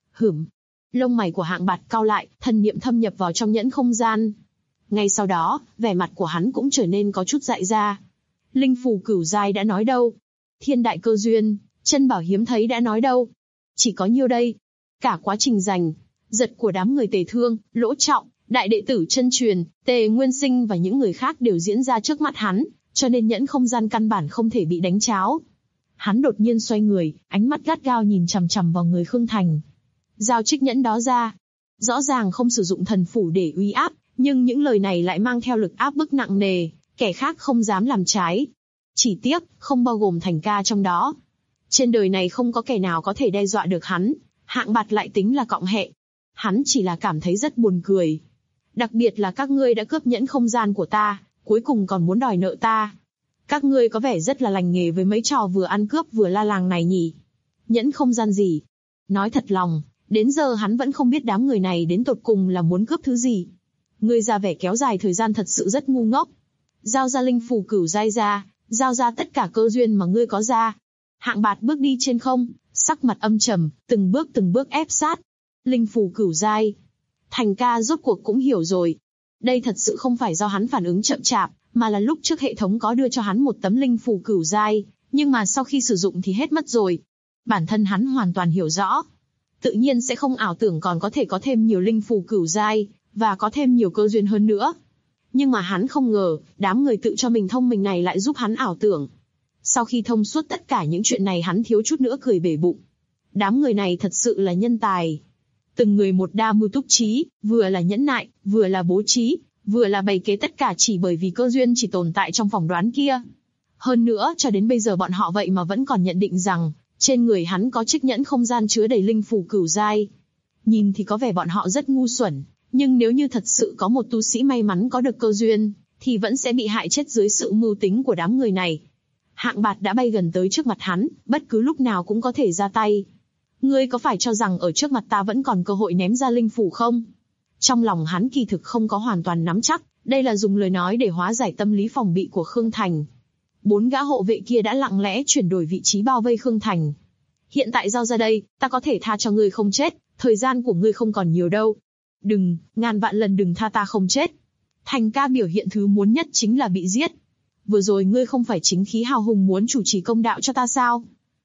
Lông mày của Hạng Bạt cau lại, thần niệm thâm nhập vào trong nhẫn không gian. Ngay sau đó, vẻ mặt của hắn cũng trở nên có chút dại ra. Linh phù cửu giai đã nói đâu? Thiên đại cơ duyên, chân bảo hiếm thấy đã nói đâu? Chỉ có nhiêu đây. Cả quá trình giành giật của đám người Tề Thương, Lỗ Trọng, đại đệ tử chân truyền, Tề Nguyên Sinh và những người khác đều diễn ra trước mặt hắn, cho nên nhẫn không gian căn bản không thể bị đánh tráo. Hắn đột nhiên xoay người, ánh mắt gắt gao nhìn chằm chằm vào người Khương Thành. Giao chiếc nhẫn đó ra. Rõ ràng không sử dụng thần phủ để uy áp, nhưng những lời này lại mang theo lực áp bức nặng nề, kẻ khác không dám làm trái. Chỉ tiếc, không bao gồm Thành ca trong đó. Trên đời này không có kẻ nào có thể đe dọa được hắn, Hạng Bạt lại tính là cọng hẹ. Hắn chỉ là cảm thấy rất buồn cười. Đặc biệt là các ngươi đã cướp nhẫn không gian của ta, cuối cùng còn muốn đòi nợ ta. Các ngươi có vẻ rất là lành nghề với mấy trò vừa ăn cướp vừa la làng này nhỉ. Nhẫn không gian gì? Nói thật lòng, đến giờ hắn vẫn không biết đám người này đến tột cùng là muốn cướp thứ gì. Ngươi ra vẻ kéo dài thời gian thật sự rất ngu ngốc. Giao ra linh phù cửu giai ra, giao ra tất cả cơ duyên mà ngươi có ra. Hạng Bạt bước đi trên không, sắc mặt âm trầm, từng bước ép sát. Linh phù cửu giai. Thành ca rốt cuộc cũng hiểu rồi. Đây thật sự không phải do hắn phản ứng chậm chạp, mà là lúc trước hệ thống có đưa cho hắn một tấm linh phù cửu giai, nhưng mà sau khi sử dụng thì hết mất rồi. Bản thân hắn hoàn toàn hiểu rõ. Tự nhiên sẽ không ảo tưởng còn có thể có thêm nhiều linh phù cửu giai, và có thêm nhiều cơ duyên hơn nữa. Nhưng mà hắn không ngờ, đám người tự cho mình thông minh này lại giúp hắn ảo tưởng. Sau khi thông suốt tất cả những chuyện này hắn thiếu chút nữa cười bể bụng. Đám người này thật sự là nhân tài. Từng người một đa mưu túc trí, vừa là nhẫn nại, vừa là bố trí, vừa là bày kế tất cả chỉ bởi vì cơ duyên chỉ tồn tại trong phỏng đoán kia. Hơn nữa, cho đến bây giờ bọn họ vậy mà vẫn còn nhận định rằng, trên người hắn có chiếc nhẫn không gian chứa đầy linh phù cửu giai. Nhìn thì có vẻ bọn họ rất ngu xuẩn, nhưng nếu như thật sự có một tu sĩ may mắn có được cơ duyên, thì vẫn sẽ bị hại chết dưới sự mưu tính của đám người này. Hạng Bạt đã bay gần tới trước mặt hắn, bất cứ lúc nào cũng có thể ra tay. Ngươi có phải cho rằng ở trước mặt ta vẫn còn cơ hội ném ra linh phù không? Trong lòng hắn kỳ thực không có hoàn toàn nắm chắc, đây là dùng lời nói để hóa giải tâm lý phòng bị của Khương Thành. 4 gã hộ vệ kia đã lặng lẽ chuyển đổi vị trí bao vây Khương Thành. Hiện tại giao ra đây, ta có thể tha cho ngươi không chết, thời gian của ngươi không còn nhiều đâu. Đừng, ngàn vạn lần đừng tha ta không chết. Thành ca biểu hiện thứ muốn nhất chính là bị giết. Vừa rồi ngươi không phải chính khí hào hùng muốn chủ trì công đạo cho ta sao?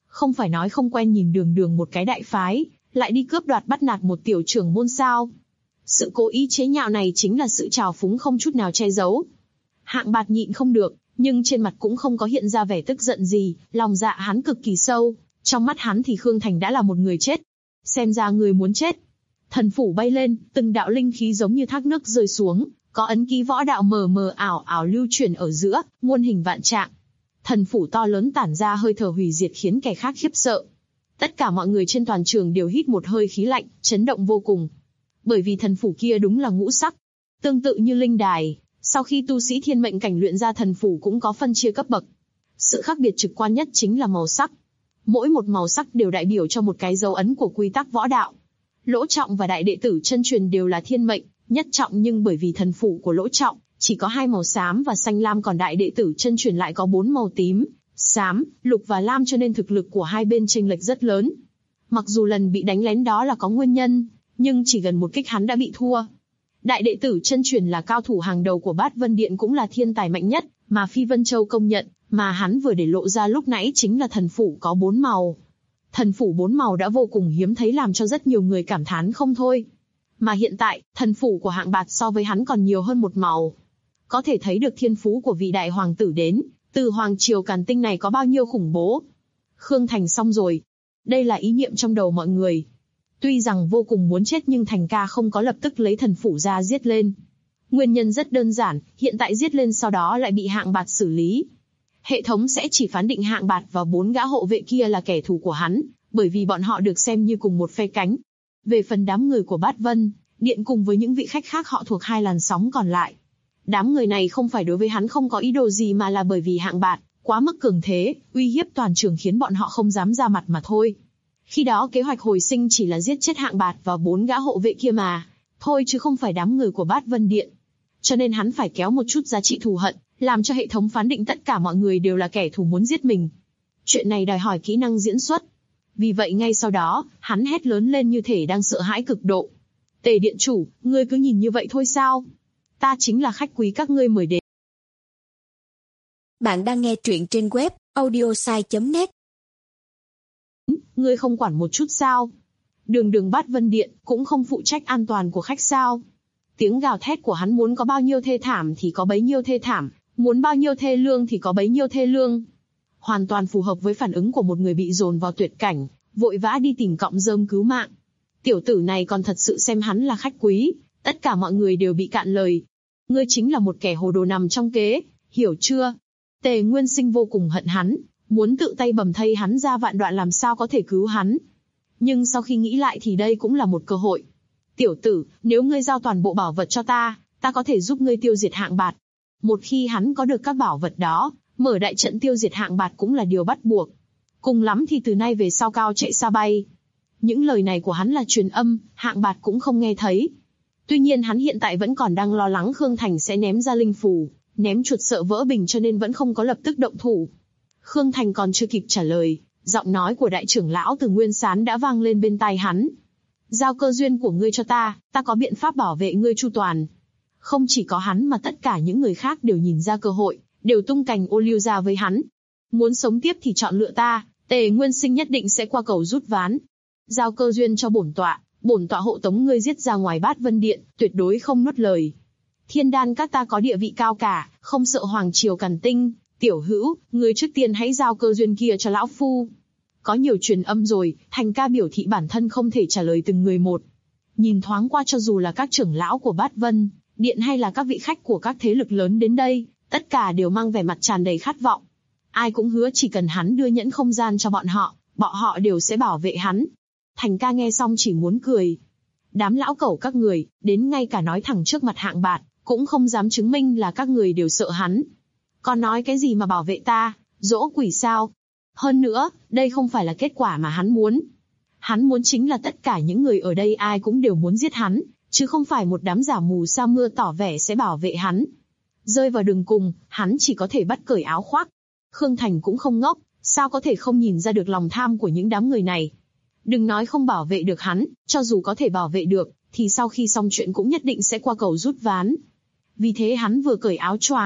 Không phải nói không quen nhìn Đường Đường một cái đại phái, lại đi cướp đoạt bắt nạt một tiểu trưởng môn sao? Sự cố ý chế nhạo này chính là sự trào phúng không chút nào che giấu. Hạng Bạt nhịn không được, nhưng trên mặt cũng không có hiện ra vẻ tức giận gì, lòng dạ hắn cực kỳ sâu, trong mắt hắn thì Khương Thành đã là một người chết. Xem ra người muốn chết. Thần phủ bay lên, từng đạo linh khí giống như thác nước rơi xuống, có ấn ký võ đạo mờ mờ ảo ảo lưu chuyển ở giữa, muôn hình vạn trạng. Thần phủ to lớn tản ra hơi thở hủy diệt khiến kẻ khác khiếp sợ. Tất cả mọi người trên toàn trường đều hít một hơi khí lạnh, chấn động vô cùng. Bởi vì thần phủ kia đúng là ngũ sắc. Tương tự như linh đài, sau khi tu sĩ thiên mệnh cảnh luyện ra thần phủ cũng có phân chia cấp bậc. Sự khác biệt trực quan nhất chính là màu sắc. Mỗi một màu sắc đều đại biểu cho một cái dấu ấn của quy tắc võ đạo. Lỗ Trọng và đại đệ tử chân truyền đều là thiên mệnh, nhất trọng, nhưng bởi vì thần phủ của Lỗ Trọng chỉ có 2 màu xám và xanh lam, còn đại đệ tử chân truyền lại có 4 màu tím, xám, lục và lam, cho nên thực lực của hai bên chênh lệch rất lớn. Mặc dù lần bị đánh lén đó là có nguyên nhân, nhưng chỉ gần một kích hắn đã bị thua. Đại đệ tử chân truyền là cao thủ hàng đầu của Bát Vân Điện, cũng là thiên tài mạnh nhất mà Phi Vân Châu công nhận, mà hắn vừa để lộ ra lúc nãy chính là thần phủ có 4 màu. Thần phủ 4 màu đã vô cùng hiếm thấy, làm cho rất nhiều người cảm thán không thôi. Mà hiện tại, thần phủ của Hạng Bạt so với hắn còn nhiều hơn 1 màu. Có thể thấy được thiên phú của vị đại hoàng tử đến từ hoàng triều Càn Tinh này có bao nhiêu khủng bố. Khương Thành xong rồi. Đây là ý niệm trong đầu mọi người. Tuy rằng vô cùng muốn chết nhưng Thành ca không có lập tức lấy thần phủ ra giết lên. Nguyên nhân rất đơn giản, hiện tại giết lên sau đó lại bị Hạng Bạt xử lý. Hệ thống sẽ chỉ phán định Hạng Bạt và 4 gã hộ vệ kia là kẻ thù của hắn, bởi vì bọn họ được xem như cùng một phe cánh. Về phần đám người của Bát Vân Điện cùng với những vị khách khác, họ thuộc 2 làn sóng còn lại. Đám người này không phải đối với hắn không có ý đồ gì, mà là bởi vì Hạng Bạt quá mức cường thế, uy hiếp toàn trường khiến bọn họ không dám ra mặt mà thôi. Khi đó kế hoạch hồi sinh chỉ là giết chết Hạng Bạt và 4 gã hộ vệ kia mà thôi, chứ không phải đám người của Bát Vân Điện. Cho nên hắn phải kéo một chút giá trị thù hận, làm cho hệ thống phán định tất cả mọi người đều là kẻ thù muốn giết mình. Chuyện này đòi hỏi kỹ năng diễn xuất. Vì vậy ngay sau đó, hắn hét lớn lên như thể đang sợ hãi cực độ. Tề điện chủ, ngươi cứ nhìn như vậy thôi sao? Ta chính là khách quý các ngươi mời đến. Bạn đang nghe truyện trên web audiosai.net. Ngươi không quản một chút sao? Đường Bát Vân Điện cũng không phụ trách an toàn của khách sao? Tiếng gào thét của hắn muốn có bao nhiêu thê thảm thì có bấy nhiêu thê thảm, muốn bao nhiêu thê lương thì có bấy nhiêu thê lương. Hoàn toàn phù hợp với phản ứng của một người bị dồn vào tuyệt cảnh, vội vã đi tìm cọng rơm cứu mạng. Tiểu tử này còn thật sự xem hắn là khách quý, tất cả mọi người đều bị cạn lời. Ngươi chính là một kẻ hồ đồ nằm trong kế, hiểu chưa? Tề Nguyên Sinh vô cùng hận hắn, muốn tự tay bầm thây hắn ra vạn đoạn làm sao có thể cứu hắn. Nhưng sau khi nghĩ lại thì đây cũng là một cơ hội. Tiểu tử, nếu ngươi giao toàn bộ bảo vật cho ta có thể giúp ngươi tiêu diệt Hạng Bạt. Một khi hắn có được các bảo vật đó, mở đại trận tiêu diệt Hạng Bạt cũng là điều bắt buộc. Cùng lắm thì từ nay về sau cao chạy xa bay. Những lời này của hắn là truyền âm, Hạng Bạt cũng không nghe thấy. Tuy nhiên hắn hiện tại vẫn còn đang lo lắng Khương Thành sẽ ném ra linh phù, ném chuột sợ vỡ bình, cho nên vẫn không có lập tức động thủ. Khương Thành còn chưa kịp trả lời, giọng nói của đại trưởng lão từ Nguyên Sán đã vang lên bên tai hắn. Giao cơ duyên của ngươi cho ta có biện pháp bảo vệ ngươi chu toàn. Không chỉ có hắn mà tất cả những người khác đều nhìn ra cơ hội, đều tung cành ô liu ra với hắn. Muốn sống tiếp thì chọn lựa ta, Tề Nguyên Sinh nhất định sẽ qua cầu rút ván. Giao cơ duyên cho bổn tọa hộ tống ngươi giết ra ngoài Bát Vân Điện, tuyệt đối không nuốt lời. Thiên đan các ta có địa vị cao cả, không sợ hoàng triều Càn Tinh. Tiểu hữu, ngươi trước tiên hãy giao cơ duyên kia cho lão phu. Có nhiều truyền âm rồi, Thành ca biểu thị bản thân không thể trả lời từng người một. Nhìn thoáng qua, cho dù là các trưởng lão của Bát Vân Điện hay là các vị khách của các thế lực lớn đến đây, tất cả đều mang vẻ mặt tràn đầy khát vọng. Ai cũng hứa chỉ cần hắn đưa nhẫn không gian cho bọn họ đều sẽ bảo vệ hắn. Thành ca nghe xong chỉ muốn cười. Đám lão cẩu các người, đến ngay cả nói thẳng trước mặt Hạng Bạt, cũng không dám chứng minh là các người đều sợ hắn. Còn nói cái gì mà bảo vệ ta, dỗ quỷ sao? Hơn nữa, đây không phải là kết quả mà hắn muốn. Hắn muốn chính là tất cả những người ở đây ai cũng đều muốn giết hắn, chứ không phải một đám giả mù sa mưa tỏ vẻ sẽ bảo vệ hắn. Rơi vào đường cùng, hắn chỉ có thể bắt cởi áo khoác. Khương Thành cũng không ngốc, sao có thể không nhìn ra được lòng tham của những đám người này. Đừng nói không bảo vệ được hắn, cho dù có thể bảo vệ được, thì sau khi xong chuyện cũng nhất định sẽ qua cầu rút ván. Vì thế hắn vừa cởi áo choàng,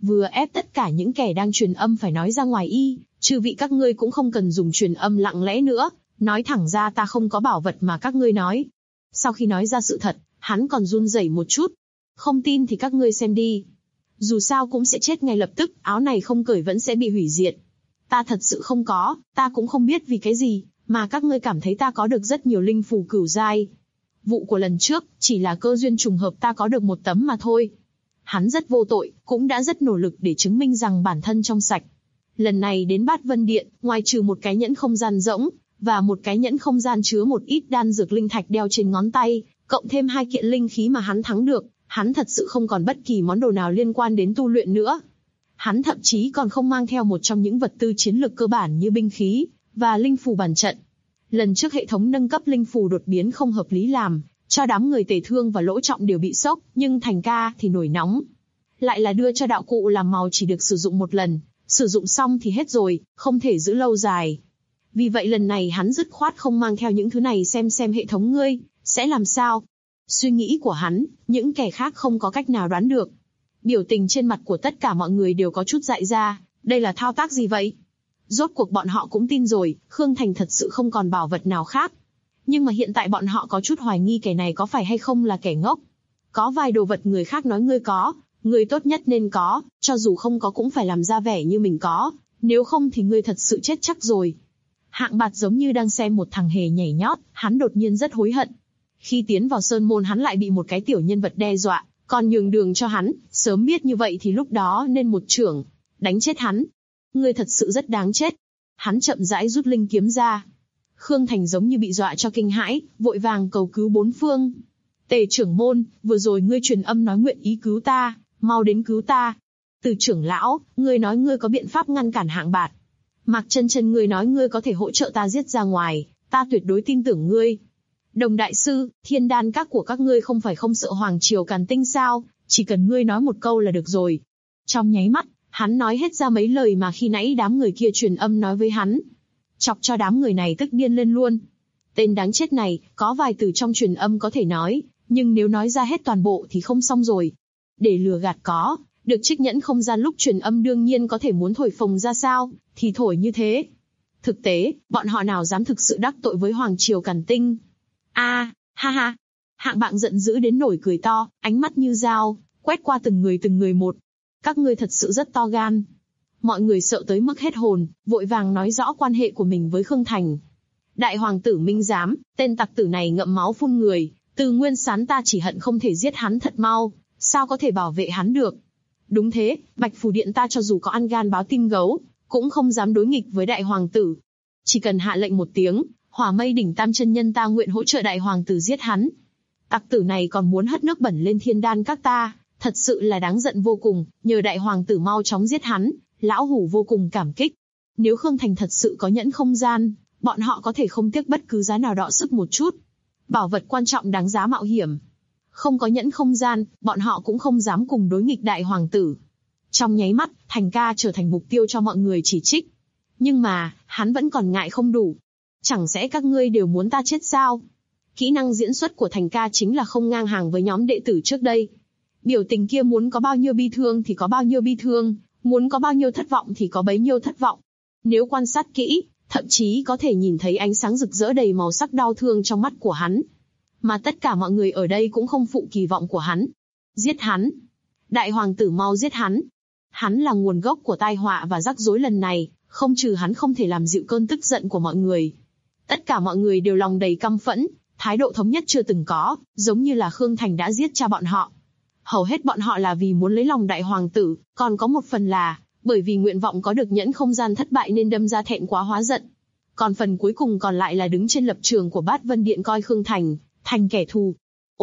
vừa ép tất cả những kẻ đang truyền âm phải nói ra ngoài trừ vị các ngươi cũng không cần dùng truyền âm lặng lẽ nữa, nói thẳng ra ta không có bảo vật mà các ngươi nói. Sau khi nói ra sự thật, hắn còn run rẩy một chút. Không tin thì các ngươi xem đi. Dù sao cũng sẽ chết ngay lập tức, áo này không cởi vẫn sẽ bị hủy diệt. Ta thật sự không có, ta cũng không biết vì cái gì, mà các ngươi cảm thấy ta có được rất nhiều linh phù cửu giai. Vụ của lần trước, chỉ là cơ duyên trùng hợp ta có được một tấm mà thôi. Hắn rất vô tội, cũng đã rất nỗ lực để chứng minh rằng bản thân trong sạch. Lần này đến Bát Vân Điện, ngoài trừ một cái nhẫn không gian rỗng, và một cái nhẫn không gian chứa một ít đan dược linh thạch đeo trên ngón tay, cộng thêm 2 kiện linh khí mà hắn thắng được, hắn thật sự không còn bất kỳ món đồ nào liên quan đến tu luyện nữa. Hắn thậm chí còn không mang theo một trong những vật tư chiến lược cơ bản như binh khí và linh phù bàn trận. Lần trước hệ thống nâng cấp linh phù đột biến không hợp lý làm cho đám người Tề Thương và Lỗ Trọng đều bị sốc, nhưng Thành Ca thì nổi nóng. Lại là đưa cho đạo cụ làm màu chỉ được sử dụng một lần, sử dụng xong thì hết rồi, không thể giữ lâu dài. Vì vậy lần này hắn dứt khoát không mang theo những thứ này, xem hệ thống ngươi sẽ làm sao. Suy nghĩ của hắn, những kẻ khác không có cách nào đoán được. Biểu tình trên mặt của tất cả mọi người đều có chút dại ra, đây là thao tác gì vậy? Rốt cuộc bọn họ cũng tin rồi, Khương Thành thật sự không còn bảo vật nào khác. Nhưng mà hiện tại bọn họ có chút hoài nghi kẻ này có phải hay không là kẻ ngốc. Có vài đồ vật người khác nói ngươi có, ngươi tốt nhất nên có, cho dù không có cũng phải làm ra vẻ như mình có, nếu không thì ngươi thật sự chết chắc rồi. Hạng Bạt giống như đang xem một thằng hề nhảy nhót, hắn đột nhiên rất hối hận. Khi tiến vào sơn môn hắn lại bị một cái tiểu nhân vật đe dọa, còn nhường đường cho hắn, sớm biết như vậy thì lúc đó nên một chưởng đánh chết hắn. Ngươi thật sự rất đáng chết. Hắn chậm rãi rút linh kiếm ra. Khương Thành giống như bị dọa cho kinh hãi, vội vàng cầu cứu bốn phương. Tề trưởng môn, vừa rồi ngươi truyền âm nói nguyện ý cứu ta, mau đến cứu ta. Từ trưởng lão, ngươi nói ngươi có biện pháp ngăn cản Hạng Bạt. Mạc Chân Chân, ngươi nói ngươi có thể hỗ trợ ta giết ra ngoài, ta tuyệt đối tin tưởng ngươi. Đồng đại sư, thiên đan các của các ngươi không phải không sợ Hoàng Triều Càn Tinh sao, chỉ cần ngươi nói một câu là được rồi. Trong nháy mắt, hắn nói hết ra mấy lời mà khi nãy đám người kia truyền âm nói với hắn. Chọc cho đám người này tức điên lên luôn. Tên đáng chết này, có vài từ trong truyền âm có thể nói, nhưng nếu nói ra hết toàn bộ thì không xong rồi. Để lừa gạt có, được trích nhẫn không gian lúc truyền âm đương nhiên có thể muốn thổi phồng ra sao, thì thổi như thế. Thực tế, bọn họ nào dám thực sự đắc tội với Hoàng Triều Càn Tinh. Ha ha. Hạng Bạn giận dữ đến nổi cười to, ánh mắt như dao, quét qua từng người một. Các ngươi thật sự rất to gan. Mọi người sợ tới mức hết hồn, vội vàng nói rõ quan hệ của mình với Khương Thành. Đại hoàng tử Minh Giám, tên tặc tử này ngậm máu phun người, từ Nguyên Sán ta chỉ hận không thể giết hắn thật mau, sao có thể bảo vệ hắn được. Đúng thế, Bạch Phủ Điện ta cho dù có ăn gan báo tim gấu, cũng không dám đối nghịch với đại hoàng tử. Chỉ cần hạ lệnh một tiếng, Hỏa Mây Đỉnh Tam chân nhân ta nguyện hỗ trợ đại hoàng tử giết hắn. Tặc tử này còn muốn hất nước bẩn lên thiên đan các ta, thật sự là đáng giận vô cùng, nhờ đại hoàng tử mau chóng giết hắn, lão hủ vô cùng cảm kích. Nếu Khương Thành thật sự có nhẫn không gian, bọn họ có thể không tiếc bất cứ giá nào đọ sức một chút. Bảo vật quan trọng đáng giá mạo hiểm. Không có nhẫn không gian, bọn họ cũng không dám cùng đối nghịch đại hoàng tử. Trong nháy mắt, Thành Ca trở thành mục tiêu cho mọi người chỉ trích. Nhưng mà, hắn vẫn còn ngại không đủ. Chẳng lẽ các ngươi đều muốn ta chết sao? Kỹ năng diễn xuất của Thành Ca chính là không ngang hàng với nhóm đệ tử trước đây. Biểu tình kia muốn có bao nhiêu bi thương thì có bao nhiêu bi thương, muốn có bao nhiêu thất vọng thì có bấy nhiêu thất vọng. Nếu quan sát kỹ, thậm chí có thể nhìn thấy ánh sáng rực rỡ đầy màu sắc đau thương trong mắt của hắn. Mà tất cả mọi người ở đây cũng không phụ kỳ vọng của hắn. Giết hắn. Đại hoàng tử mau giết hắn. Hắn là nguồn gốc của tai họa và rắc rối lần này, không trừ hắn không thể làm dịu cơn tức giận của mọi người. Tất cả mọi người đều lòng đầy căm phẫn, thái độ thống nhất chưa từng có, giống như là Khương Thành đã giết cha bọn họ. Hầu hết bọn họ là vì muốn lấy lòng đại hoàng tử, còn có một phần là bởi vì nguyện vọng có được nhẫn không gian thất bại nên đâm ra thẹn quá hóa giận. Còn phần cuối cùng còn lại là đứng trên lập trường của Bát Vân Điện coi Khương Thành thành kẻ thù.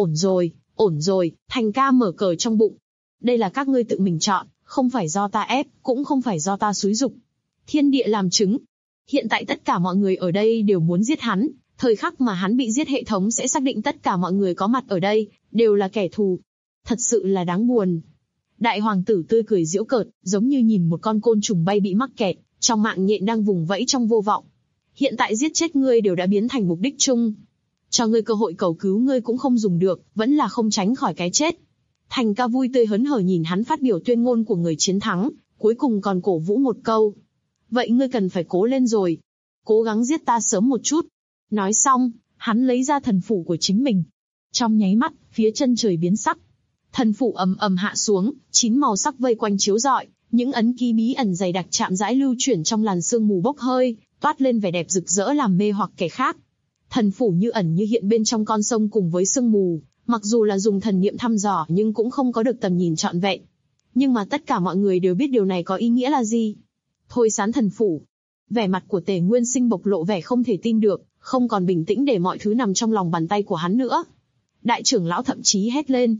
Ổn rồi, Thành Ca mở cờ trong bụng. Đây là các ngươi tự mình chọn, không phải do ta ép, cũng không phải do ta xúi giục. Thiên địa làm chứng. Hiện tại tất cả mọi người ở đây đều muốn giết hắn, thời khắc mà hắn bị giết hệ thống sẽ xác định tất cả mọi người có mặt ở đây đều là kẻ thù. Thật sự là đáng buồn. Đại hoàng tử tươi cười giễu cợt, giống như nhìn một con côn trùng bay bị mắc kẹt, trong mạng nhện đang vùng vẫy trong vô vọng. Hiện tại giết chết ngươi đều đã biến thành mục đích chung. Cho ngươi cơ hội cầu cứu ngươi cũng không dùng được, vẫn là không tránh khỏi cái chết. Thành ca vui tươi hớn hở nhìn hắn phát biểu tuyên ngôn của người chiến thắng, cuối cùng còn cổ vũ một câu. Vậy ngươi cần phải cố lên rồi. Cố gắng giết ta sớm một chút. Nói xong, hắn lấy ra thần phủ của chính mình. Trong nháy mắt, phía chân trời biến sắc. Thần phủ ầm ầm hạ xuống, 9 màu sắc vây quanh chiếu rọi, những ấn ký bí ẩn dày đặc chạm rãi lưu chuyển trong làn sương mù bốc hơi, toát lên vẻ đẹp rực rỡ làm mê hoặc kẻ khác. Thần phủ như ẩn như hiện bên trong con sông cùng với sương mù, mặc dù là dùng thần niệm thăm dò nhưng cũng không có được tầm nhìn trọn vẹn. Nhưng mà tất cả mọi người đều biết điều này có ý nghĩa là gì. Thôi sán thần phủ. Vẻ mặt của Tề Nguyên Sinh bộc lộ vẻ không thể tin được, không còn bình tĩnh để mọi thứ nằm trong lòng bàn tay của hắn nữa. Đại trưởng lão thậm chí hét lên.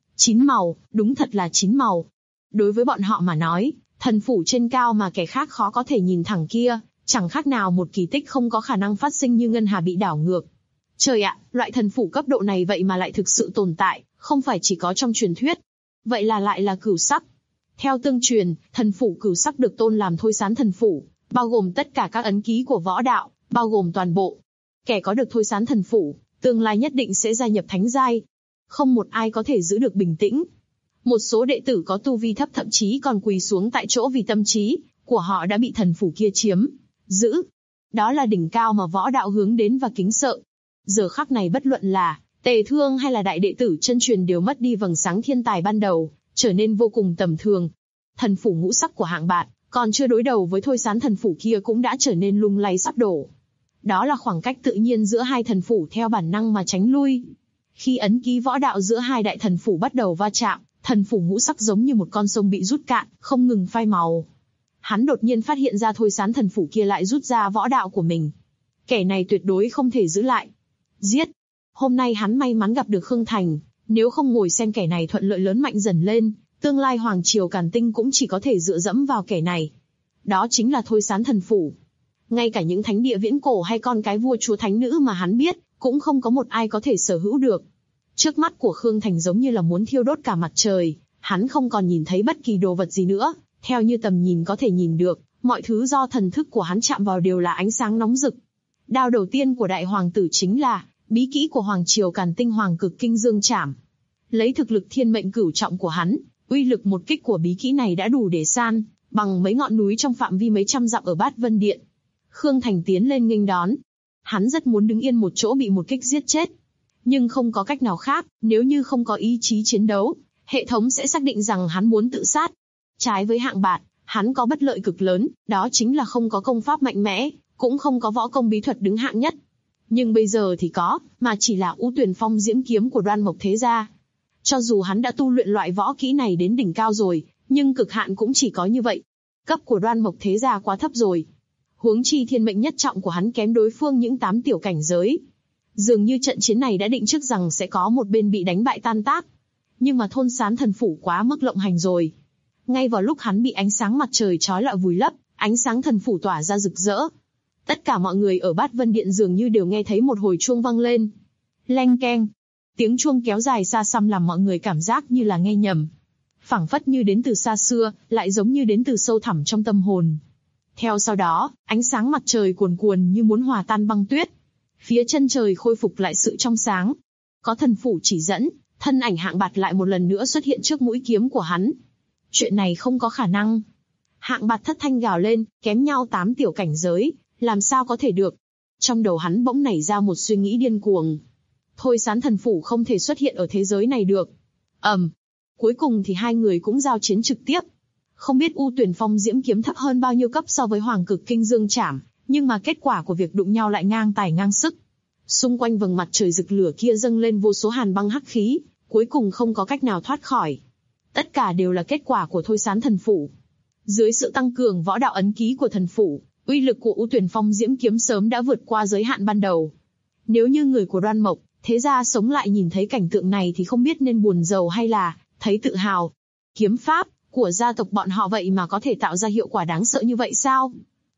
9 màu, đúng thật là 9 màu. Đối với bọn họ mà nói, thần phủ trên cao mà kẻ khác khó có thể nhìn thẳng kia, chẳng khác nào một kỳ tích không có khả năng phát sinh như ngân hà bị đảo ngược. Trời ạ, loại thần phủ cấp độ này vậy mà lại thực sự tồn tại, không phải chỉ có trong truyền thuyết. Vậy là lại là cửu sắc. Theo tương truyền, thần phủ cửu sắc được tôn làm thôi sán thần phủ, bao gồm tất cả các ấn ký của võ đạo, bao gồm toàn bộ. Kẻ có được thôi sán thần phủ, tương lai nhất định sẽ gia nhập thánh giai. Không một ai có thể giữ được bình tĩnh. Một số đệ tử có tu vi thấp thậm chí còn quỳ xuống tại chỗ vì tâm trí của họ đã bị thần phủ kia chiếm giữ. Đó là đỉnh cao mà võ đạo hướng đến và kính sợ. Giờ khắc này bất luận là Tề Thương hay là đại đệ tử chân truyền đều mất đi vầng sáng thiên tài ban đầu, trở nên vô cùng tầm thường. Thần phủ ngũ sắc của Hạng Bạt, còn chưa đối đầu với thôi sán thần phủ kia cũng đã trở nên lung lay sắp đổ. Đó là khoảng cách tự nhiên giữa hai thần phủ theo bản năng mà tránh lui. Khi ấn ký võ đạo giữa hai đại thần phủ bắt đầu va chạm, thần phủ ngũ sắc giống như một con sông bị rút cạn, không ngừng phai màu. Hắn đột nhiên phát hiện ra thôi sán thần phủ kia lại rút ra võ đạo của mình. Kẻ này tuyệt đối không thể giữ lại. Giết! Hôm nay hắn may mắn gặp được Khương Thành, nếu không ngồi xem kẻ này thuận lợi lớn mạnh dần lên, tương lai Hoàng Triều Càn Tinh cũng chỉ có thể dựa dẫm vào kẻ này. Đó chính là thôi sán thần phủ. Ngay cả những thánh địa viễn cổ hay con cái vua chúa thánh nữ mà hắn biết, cũng không có một ai có thể sở hữu được. Trước mắt của Khương Thành giống như là muốn thiêu đốt cả mặt trời, hắn không còn nhìn thấy bất kỳ đồ vật gì nữa, theo như tầm nhìn có thể nhìn được, mọi thứ do thần thức của hắn chạm vào đều là ánh sáng nóng rực. Đao đầu tiên của đại hoàng tử chính là bí kỹ của Hoàng Triều Càn Tinh Hoàng Cực Kinh Dương Trảm. Lấy thực lực thiên mệnh cửu trọng của hắn, uy lực một kích của bí kỹ này đã đủ để san bằng mấy ngọn núi trong phạm vi mấy trăm dặm ở Bát Vân Điện. Khương Thành tiến lên nghênh đón. Hắn rất muốn đứng yên một chỗ bị một kích giết chết. Nhưng không có cách nào khác, nếu như không có ý chí chiến đấu, hệ thống sẽ xác định rằng hắn muốn tự sát. Trái với Hạng Bạt, hắn có bất lợi cực lớn, đó chính là không có công pháp mạnh mẽ, cũng không có võ công bí thuật đứng hạng nhất. Nhưng bây giờ thì có, mà chỉ là U Tuyền Phong diễm kiếm của Đoan Mộc Thế Gia. Cho dù hắn đã tu luyện loại võ kỹ này đến đỉnh cao rồi, nhưng cực hạn cũng chỉ có như vậy. Cấp của Đoan Mộc Thế Gia quá thấp rồi. Huống chi thiên mệnh nhất trọng của hắn kém đối phương những 8 tiểu cảnh giới. Dường như trận chiến này đã định trước rằng sẽ có một bên bị đánh bại tan tác. Nhưng mà thôn sán thần phủ quá mức lộng hành rồi. Ngay vào lúc hắn bị ánh sáng mặt trời chói lọi vùi lấp, ánh sáng thần phủ tỏa ra rực rỡ. Tất cả mọi người ở Bát Vân Điện dường như đều nghe thấy một hồi chuông vang lên. Leng keng. Tiếng chuông kéo dài xa xăm làm mọi người cảm giác như là nghe nhầm. Phảng phất như đến từ xa xưa, lại giống như đến từ sâu thẳm trong tâm hồn. Theo sau đó, ánh sáng mặt trời cuồn cuộn như muốn hòa tan băng tuyết. Phía chân trời khôi phục lại sự trong sáng. Có thần phủ chỉ dẫn, thân ảnh Hạng Bạt lại một lần nữa xuất hiện trước mũi kiếm của hắn. Chuyện này không có khả năng. Hạng Bạt thất thanh gào lên, kém nhau 8 tiểu cảnh giới, làm sao có thể được. Trong đầu hắn bỗng nảy ra một suy nghĩ điên cuồng. Thôi sán thần phủ không thể xuất hiện ở thế giới này được. Cuối cùng thì hai người cũng giao chiến trực tiếp. Không biết U Tuyền Phong diễm kiếm thấp hơn bao nhiêu cấp so với Hoàng Cực Kinh Dương Trảm, nhưng mà kết quả của việc đụng nhau lại ngang tài ngang sức. Xung quanh vầng mặt trời rực lửa kia dâng lên vô số hàn băng hắc khí, cuối cùng không có cách nào thoát khỏi. Tất cả đều là kết quả của thôi sán thần phủ. Dưới sự tăng cường võ đạo ấn ký của thần phủ, uy lực của U Tuyền Phong diễm kiếm sớm đã vượt qua giới hạn ban đầu. Nếu như người của Đoan Mộc Thế Gia sống lại nhìn thấy cảnh tượng này thì không biết nên buồn rầu hay là thấy tự hào. Kiếm pháp của gia tộc bọn họ vậy mà có thể tạo ra hiệu quả đáng sợ như vậy sao?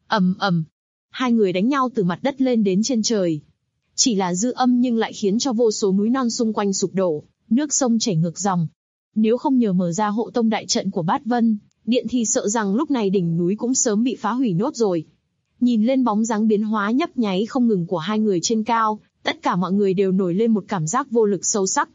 Hai người đánh nhau từ mặt đất lên đến trên trời. Chỉ là dư âm nhưng lại khiến cho vô số núi non xung quanh sụp đổ, nước sông chảy ngược dòng. Nếu không nhờ mở ra hộ tông đại trận của Bát Vân Điện thì sợ rằng lúc này đỉnh núi cũng sớm bị phá hủy nốt rồi. Nhìn lên bóng dáng biến hóa nhấp nháy không ngừng của hai người trên cao, tất cả mọi người đều nổi lên một cảm giác vô lực sâu sắc.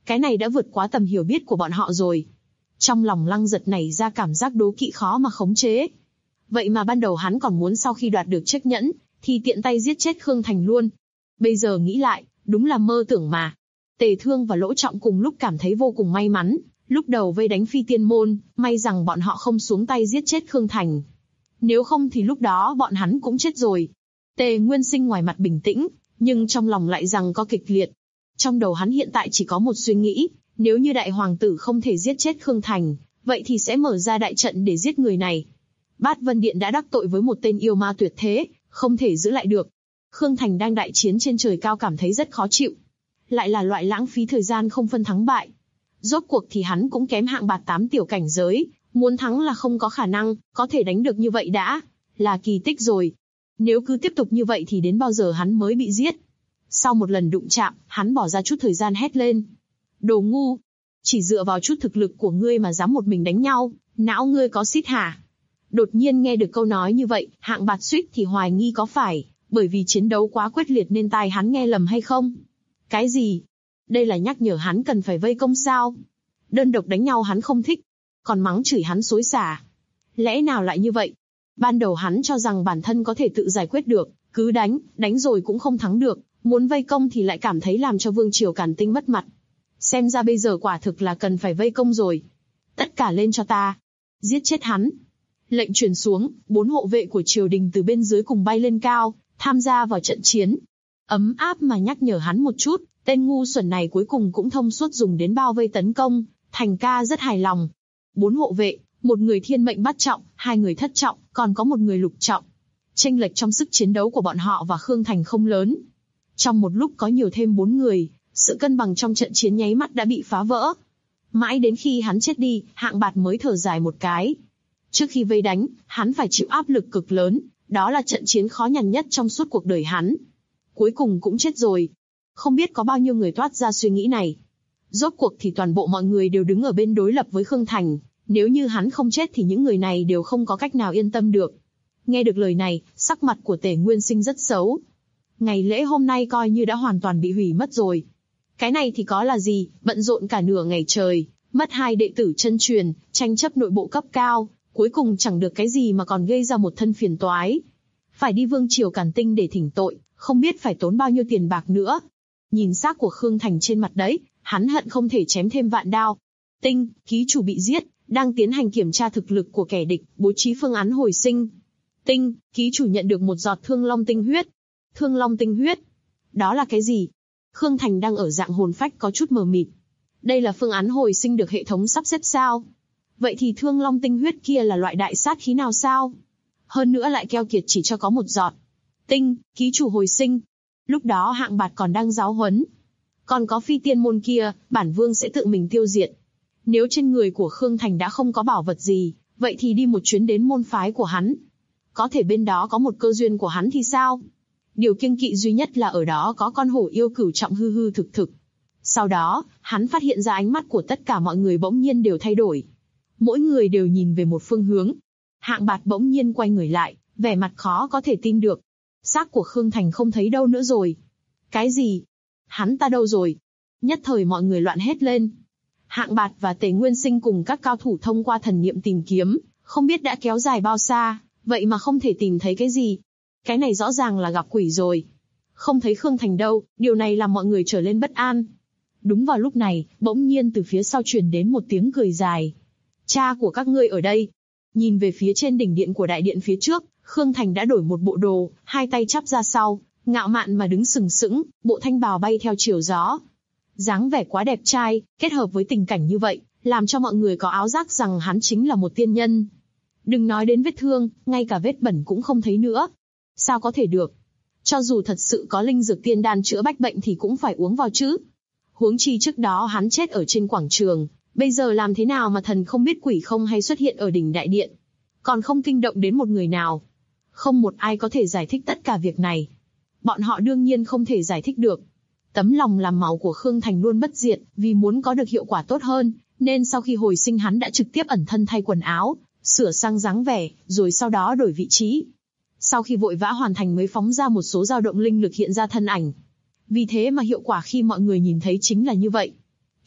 Cái này đã vượt quá tầm hiểu biết của bọn họ rồi. Trong lòng Lăng Giật nảy ra cảm giác đố kỵ khó mà khống chế. Vậy mà ban đầu hắn còn muốn sau khi đoạt được chiếc nhẫn, thì tiện tay giết chết Khương Thành luôn. Bây giờ nghĩ lại, đúng là mơ tưởng mà. Tề Thương và Lỗ Trọng cùng lúc cảm thấy vô cùng may mắn, lúc đầu vây đánh Phi Tiên Môn, may rằng bọn họ không xuống tay giết chết Khương Thành. Nếu không thì lúc đó bọn hắn cũng chết rồi. Tề Nguyên Sinh ngoài mặt bình tĩnh, nhưng trong lòng lại rằng có kịch liệt. Trong đầu hắn hiện tại chỉ có một suy nghĩ, nếu như đại hoàng tử không thể giết chết Khương Thành, vậy thì sẽ mở ra đại trận để giết người này. Bát Vân Điện đã đắc tội với một tên yêu ma tuyệt thế, không thể giữ lại được. Khương Thành đang đại chiến trên trời cao cảm thấy rất khó chịu. Lại là loại lãng phí thời gian không phân thắng bại. Rốt cuộc thì hắn cũng kém hạng bạt 8 tiểu cảnh giới, muốn thắng là không có khả năng, có thể đánh được như vậy đã là kỳ tích rồi. Nếu cứ tiếp tục như vậy thì đến bao giờ hắn mới bị giết? Sau một lần đụng chạm, hắn bỏ ra chút thời gian hét lên. Đồ ngu! Chỉ dựa vào chút thực lực của ngươi mà dám một mình đánh nhau, não ngươi có xít hả? Đột nhiên nghe được câu nói như vậy, hạng bạt suýt thì hoài nghi có phải bởi vì chiến đấu quá quyết liệt nên tai hắn nghe lầm hay không? Cái gì? Đây là nhắc nhở hắn cần phải vây công sao? Đơn độc đánh nhau hắn không thích, còn mắng chửi hắn xối xả. Lẽ nào lại như vậy? Ban đầu hắn cho rằng bản thân có thể tự giải quyết được, cứ đánh rồi cũng không thắng được, muốn vây công thì lại cảm thấy làm cho Vương Triều Càn Tinh mất mặt. Xem ra bây giờ quả thực là cần phải vây công rồi. Tất cả lên cho ta. Giết chết hắn. Lệnh truyền xuống, 4 hộ vệ của triều đình từ bên dưới cùng bay lên cao, tham gia vào trận chiến. Ấm áp mà nhắc nhở hắn một chút, tên ngu xuẩn này cuối cùng cũng thông suốt dùng đến bao vây tấn công, Thành ca rất hài lòng. 4 hộ vệ, một người thiên mệnh bát trọng, 2 người thất trọng, còn có một người lục trọng. Chênh lệch trong sức chiến đấu của bọn họ và Khương Thành không lớn. Trong một lúc có nhiều thêm 4 người, sự cân bằng trong trận chiến nháy mắt đã bị phá vỡ. Mãi đến khi hắn chết đi, hạng bạt mới thở dài một cái. Trước khi vây đánh, hắn phải chịu áp lực cực lớn, đó là trận chiến khó nhằn nhất trong suốt cuộc đời hắn. Cuối cùng cũng chết rồi. Không biết có bao nhiêu người toát ra suy nghĩ này. Rốt cuộc thì toàn bộ mọi người đều đứng ở bên đối lập với Khương Thành, nếu như hắn không chết thì những người này đều không có cách nào yên tâm được. Nghe được lời này, sắc mặt của Tề Nguyên Sinh rất xấu. Ngày lễ hôm nay coi như đã hoàn toàn bị hủy mất rồi. Cái này thì có là gì, bận rộn cả nửa ngày trời, mất 2 đệ tử chân truyền, tranh chấp nội bộ cấp cao, cuối cùng chẳng được cái gì mà còn gây ra một thân phiền toái. Phải đi Vương Triều Càn Tinh để thỉnh tội, không biết phải tốn bao nhiêu tiền bạc nữa. Nhìn xác của Khương Thành trên mặt đấy, hắn hận không thể chém thêm vạn đao. Tinh, ký chủ bị giết, đang tiến hành kiểm tra thực lực của kẻ địch, bố trí phương án hồi sinh. Tinh, ký chủ nhận được một giọt thương long tinh huyết. Thương long tinh huyết? Đó là cái gì? Khương Thành đang ở dạng hồn phách có chút mờ mịt. Đây là phương án hồi sinh được hệ thống sắp xếp sao? Vậy thì thương long tinh huyết kia là loại đại sát khí nào sao? Hơn nữa lại keo kiệt chỉ cho có một giọt. Tinh, ký chủ hồi sinh. Lúc đó hạng bạt còn đang giáo huấn. Còn có Phi Tiên Môn kia, bản vương sẽ tự mình tiêu diệt. Nếu trên người của Khương Thành đã không có bảo vật gì, vậy thì đi một chuyến đến môn phái của hắn. Có thể bên đó có một cơ duyên của hắn thì sao? Điều kiêng kỵ duy nhất là ở đó có con hổ yêu cửu trọng hư hư thực thực. Sau đó, hắn phát hiện ra ánh mắt của tất cả mọi người bỗng nhiên đều thay đổi. Mỗi người đều nhìn về một phương hướng. Hạng bạt bỗng nhiên quay người lại, vẻ mặt khó có thể tin được. Xác của Khương Thành không thấy đâu nữa rồi. Cái gì? Hắn ta đâu rồi? Nhất thời mọi người loạn hét lên. Hạng bạt và Tề Nguyên Sinh cùng các cao thủ thông qua thần niệm tìm kiếm, không biết đã kéo dài bao xa, vậy mà không thể tìm thấy cái gì. Cái này rõ ràng là gặp quỷ rồi. Không thấy Khương Thành đâu, điều này làm mọi người trở lên bất an. Đúng vào lúc này, bỗng nhiên từ phía sau truyền đến một tiếng cười dài. Cha của các ngươi ở đây. Nhìn về phía trên đỉnh điện của đại điện phía trước, Khương Thành đã đổi một bộ đồ, 2 tay chắp ra sau, ngạo mạn mà đứng sừng sững, bộ thanh bào bay theo chiều gió. Dáng vẻ quá đẹp trai, kết hợp với tình cảnh như vậy, làm cho mọi người có áo giác rằng hắn chính là một tiên nhân. Đừng nói đến vết thương, ngay cả vết bẩn cũng không thấy nữa. Sao có thể được? Cho dù thật sự có linh dược tiên đan chữa bách bệnh thì cũng phải uống vào chứ. Huống chi trước đó hắn chết ở trên quảng trường, bây giờ làm thế nào mà thần không biết quỷ không hay xuất hiện ở đỉnh đại điện, còn không kinh động đến một người nào. Không một ai có thể giải thích tất cả việc này. Bọn họ đương nhiên không thể giải thích được. Tấm lòng làm máu của Khương Thành luôn bất diệt, vì muốn có được hiệu quả tốt hơn, nên sau khi hồi sinh hắn đã trực tiếp ẩn thân thay quần áo, sửa sang dáng vẻ, rồi sau đó đổi vị trí. Sau khi vội vã hoàn thành mới phóng ra một số dao động linh lực hiện ra thân ảnh. Vì thế mà hiệu quả khi mọi người nhìn thấy chính là như vậy.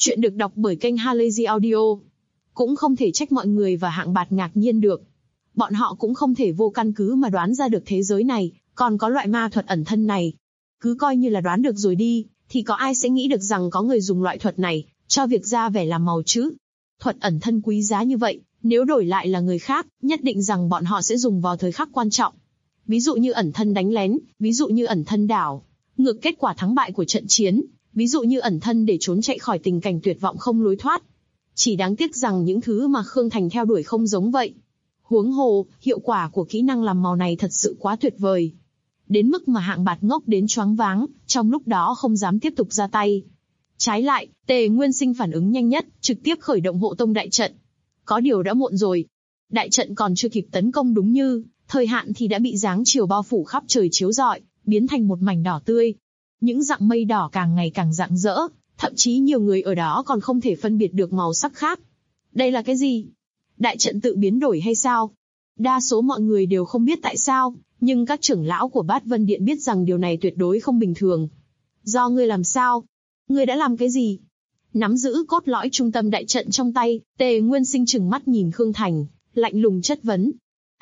Chuyện được đọc bởi kênh Halazy Audio. Cũng không thể trách mọi người và Hạng Bạt ngạc nhiên được. Bọn họ cũng không thể vô căn cứ mà đoán ra được thế giới này còn có loại ma thuật ẩn thân này. Cứ coi như là đoán được rồi đi, thì có ai sẽ nghĩ được rằng có người dùng loại thuật này cho việc ra vẻ làm màu chứ? Thuật ẩn thân quý giá như vậy, nếu đổi lại là người khác, nhất định rằng bọn họ sẽ dùng vào thời khắc quan trọng. Ví dụ như ẩn thân đánh lén, ví dụ như ẩn thân đảo ngược kết quả thắng bại của trận chiến, ví dụ như ẩn thân để trốn chạy khỏi tình cảnh tuyệt vọng không lối thoát. Chỉ đáng tiếc rằng những thứ mà Khương Thành theo đuổi không giống vậy. Huống hồ, hiệu quả của kỹ năng làm màu này thật sự quá tuyệt vời. Đến mức mà Hạng Bạt ngốc đến choáng váng, trong lúc đó không dám tiếp tục ra tay. Trái lại, Tề Nguyên Sinh phản ứng nhanh nhất, trực tiếp khởi động hộ tông đại trận. Có điều đã muộn rồi. Đại trận còn chưa kịp tấn công đúng như thời hạn thì đã bị dáng chiều bao phủ khắp trời chiếu rọi, biến thành một mảnh đỏ tươi. Những dặng mây đỏ càng ngày càng rạng rỡ, thậm chí nhiều người ở đó còn không thể phân biệt được màu sắc khác. Đây là cái gì? Đại trận tự biến đổi hay sao? Đa số mọi người đều không biết tại sao, nhưng các trưởng lão của Bát Vân Điện biết rằng điều này tuyệt đối không bình thường. Do ngươi làm sao? Ngươi đã làm cái gì? Nắm giữ cốt lõi trung tâm đại trận trong tay, Tề Nguyên Sinh trừng mắt nhìn Khương Thành, lạnh lùng chất vấn.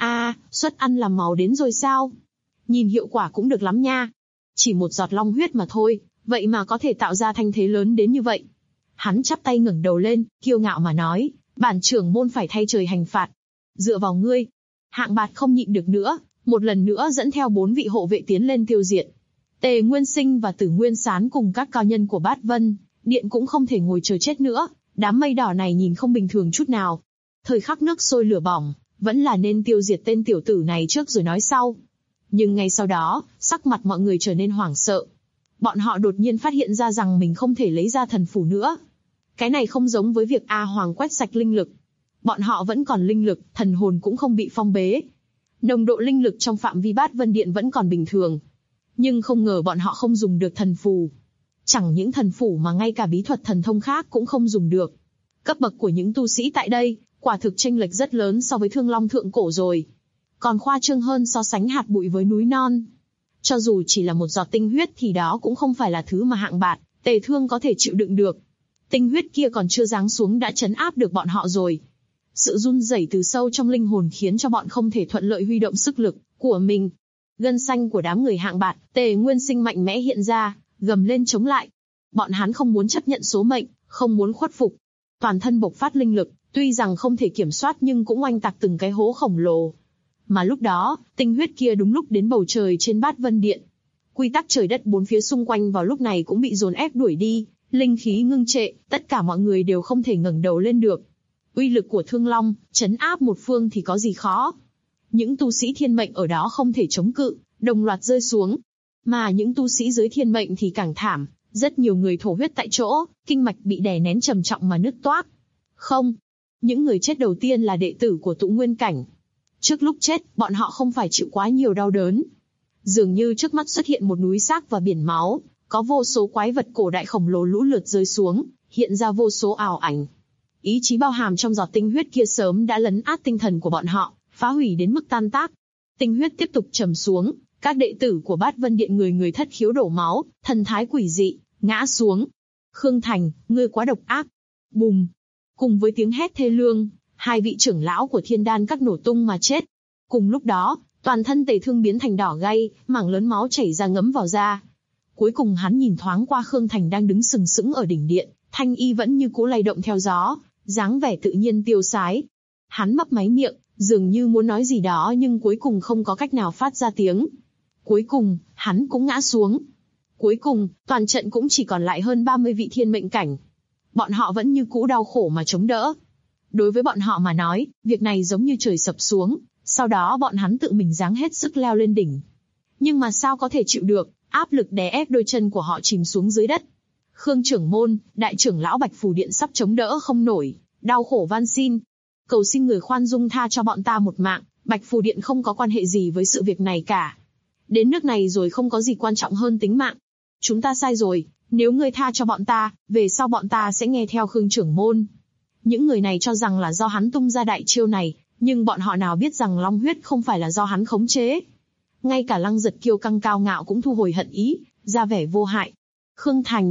Suất ăn làm màu đến rồi sao? Nhìn hiệu quả cũng được lắm nha. Chỉ một giọt long huyết mà thôi, vậy mà có thể tạo ra thanh thế lớn đến như vậy. Hắn chắp tay ngẩng đầu lên, kiêu ngạo mà nói, bản trưởng môn phải thay trời hành phạt. Dựa vào ngươi. Hạng Bạt không nhịn được nữa, một lần nữa dẫn theo 4 vị hộ vệ tiến lên tiêu diệt. Tề Nguyên Sinh và Tử Nguyên Sán cùng các cao nhân của Bát Vân Điện cũng không thể ngồi chờ chết nữa, đám mây đỏ này nhìn không bình thường chút nào. Thời khắc nước sôi lửa bỏng, vẫn là nên tiêu diệt tên tiểu tử này trước rồi nói sau. Nhưng ngay sau đó, sắc mặt mọi người trở nên hoảng sợ. Bọn họ đột nhiên phát hiện ra rằng mình không thể lấy ra thần phù nữa. Cái này không giống với việc A Hoàng quét sạch linh lực. Bọn họ vẫn còn linh lực, thần hồn cũng không bị phong bế. Nồng độ linh lực trong phạm vi Bát Vân Điện vẫn còn bình thường. Nhưng không ngờ bọn họ không dùng được thần phù. Chẳng những thần phù mà ngay cả bí thuật thần thông khác cũng không dùng được. Cấp bậc của những tu sĩ tại đây, quả thực chênh lệch rất lớn so với Thương Long thượng cổ rồi. Còn khoa trương hơn so sánh hạt bụi với núi non. Cho dù chỉ là một giọt tinh huyết thì đó cũng không phải là thứ mà Hạng Bạt, Tề Thương có thể chịu đựng được. Tinh huyết kia còn chưa giáng xuống đã trấn áp được bọn họ rồi. Sự run rẩy từ sâu trong linh hồn khiến cho bọn không thể thuận lợi huy động sức lực của mình. Gân xanh của đám người Hạng Bạt, Tề Nguyên Sinh mạnh mẽ hiện ra, gầm lên chống lại. Bọn hắn không muốn chấp nhận số mệnh, không muốn khuất phục. Toàn thân bộc phát linh lực, tuy rằng không thể kiểm soát nhưng cũng oanh tạc từng cái hố khổng lồ. Mà lúc đó, tinh huyết kia đúng lúc đến bầu trời trên Bát Vân Điện. Quy tắc trời đất bốn phía xung quanh vào lúc này cũng bị dồn ép đuổi đi, linh khí ngưng trệ, tất cả mọi người đều không thể ngẩng đầu lên được. Uy lực của Thương Long, trấn áp một phương thì có gì khó. Những tu sĩ thiên mệnh ở đó không thể chống cự, đồng loạt rơi xuống. Mà những tu sĩ dưới thiên mệnh thì càng thảm, rất nhiều người thổ huyết tại chỗ, kinh mạch bị đè nén trầm trọng mà nứt toác. Không, những người chết đầu tiên là đệ tử của Tụ Nguyên Cảnh. Trước lúc chết, bọn họ không phải chịu quá nhiều đau đớn. Dường như trước mắt xuất hiện một núi xác và biển máu, có vô số quái vật cổ đại khổng lồ lũ lượt rơi xuống, hiện ra vô số ảo ảnh. Ý chí bao hàm trong giọt tinh huyết kia sớm đã lấn át tinh thần của bọn họ, phá hủy đến mức tan tác. Tinh huyết tiếp tục trầm xuống, các đệ tử của Bát Vân Điện người người thất khiếu đổ máu, thần thái quỷ dị, ngã xuống. Khương Thành, ngươi quá độc ác. Bùm! Cùng với tiếng hét thê lương, 2 vị trưởng lão của Thiên Đan các nổ tung mà chết. Cùng lúc đó, toàn thân Tề Thương biến thành đỏ gay, mảng lớn máu chảy ra ngấm vào da. Cuối cùng hắn nhìn thoáng qua Khương Thành đang đứng sừng sững ở đỉnh điện, thanh y vẫn như cũ lay động theo gió, dáng vẻ tự nhiên tiêu sái. Hắn mấp máy miệng, dường như muốn nói gì đó nhưng cuối cùng không có cách nào phát ra tiếng. Cuối cùng, hắn cũng ngã xuống. Cuối cùng, toàn trận cũng chỉ còn lại hơn 30 vị thiên mệnh cảnh. Bọn họ vẫn như cũ đau khổ mà chống đỡ. Đối với bọn họ mà nói, việc này giống như trời sập xuống, sau đó bọn hắn tự mình giáng hết sức leo lên đỉnh. Nhưng mà sao có thể chịu được, áp lực đè ép đôi chân của họ chìm xuống dưới đất. Khương trưởng môn, đại trưởng lão Bạch Phù Điện sắp chống đỡ không nổi, đau khổ van xin. Cầu xin người khoan dung tha cho bọn ta một mạng, Bạch Phù Điện không có quan hệ gì với sự việc này cả. Đến nước này rồi không có gì quan trọng hơn tính mạng. Chúng ta sai rồi, nếu ngươi tha cho bọn ta, về sau bọn ta sẽ nghe theo Khương trưởng môn. Những người này cho rằng là do hắn tung ra đại chiêu này, nhưng bọn họ nào biết rằng long huyết không phải là do hắn khống chế. Ngay cả Lăng Giật kiêu căng cao ngạo cũng thu hồi hận ý, ra vẻ vô hại. Khương Thành,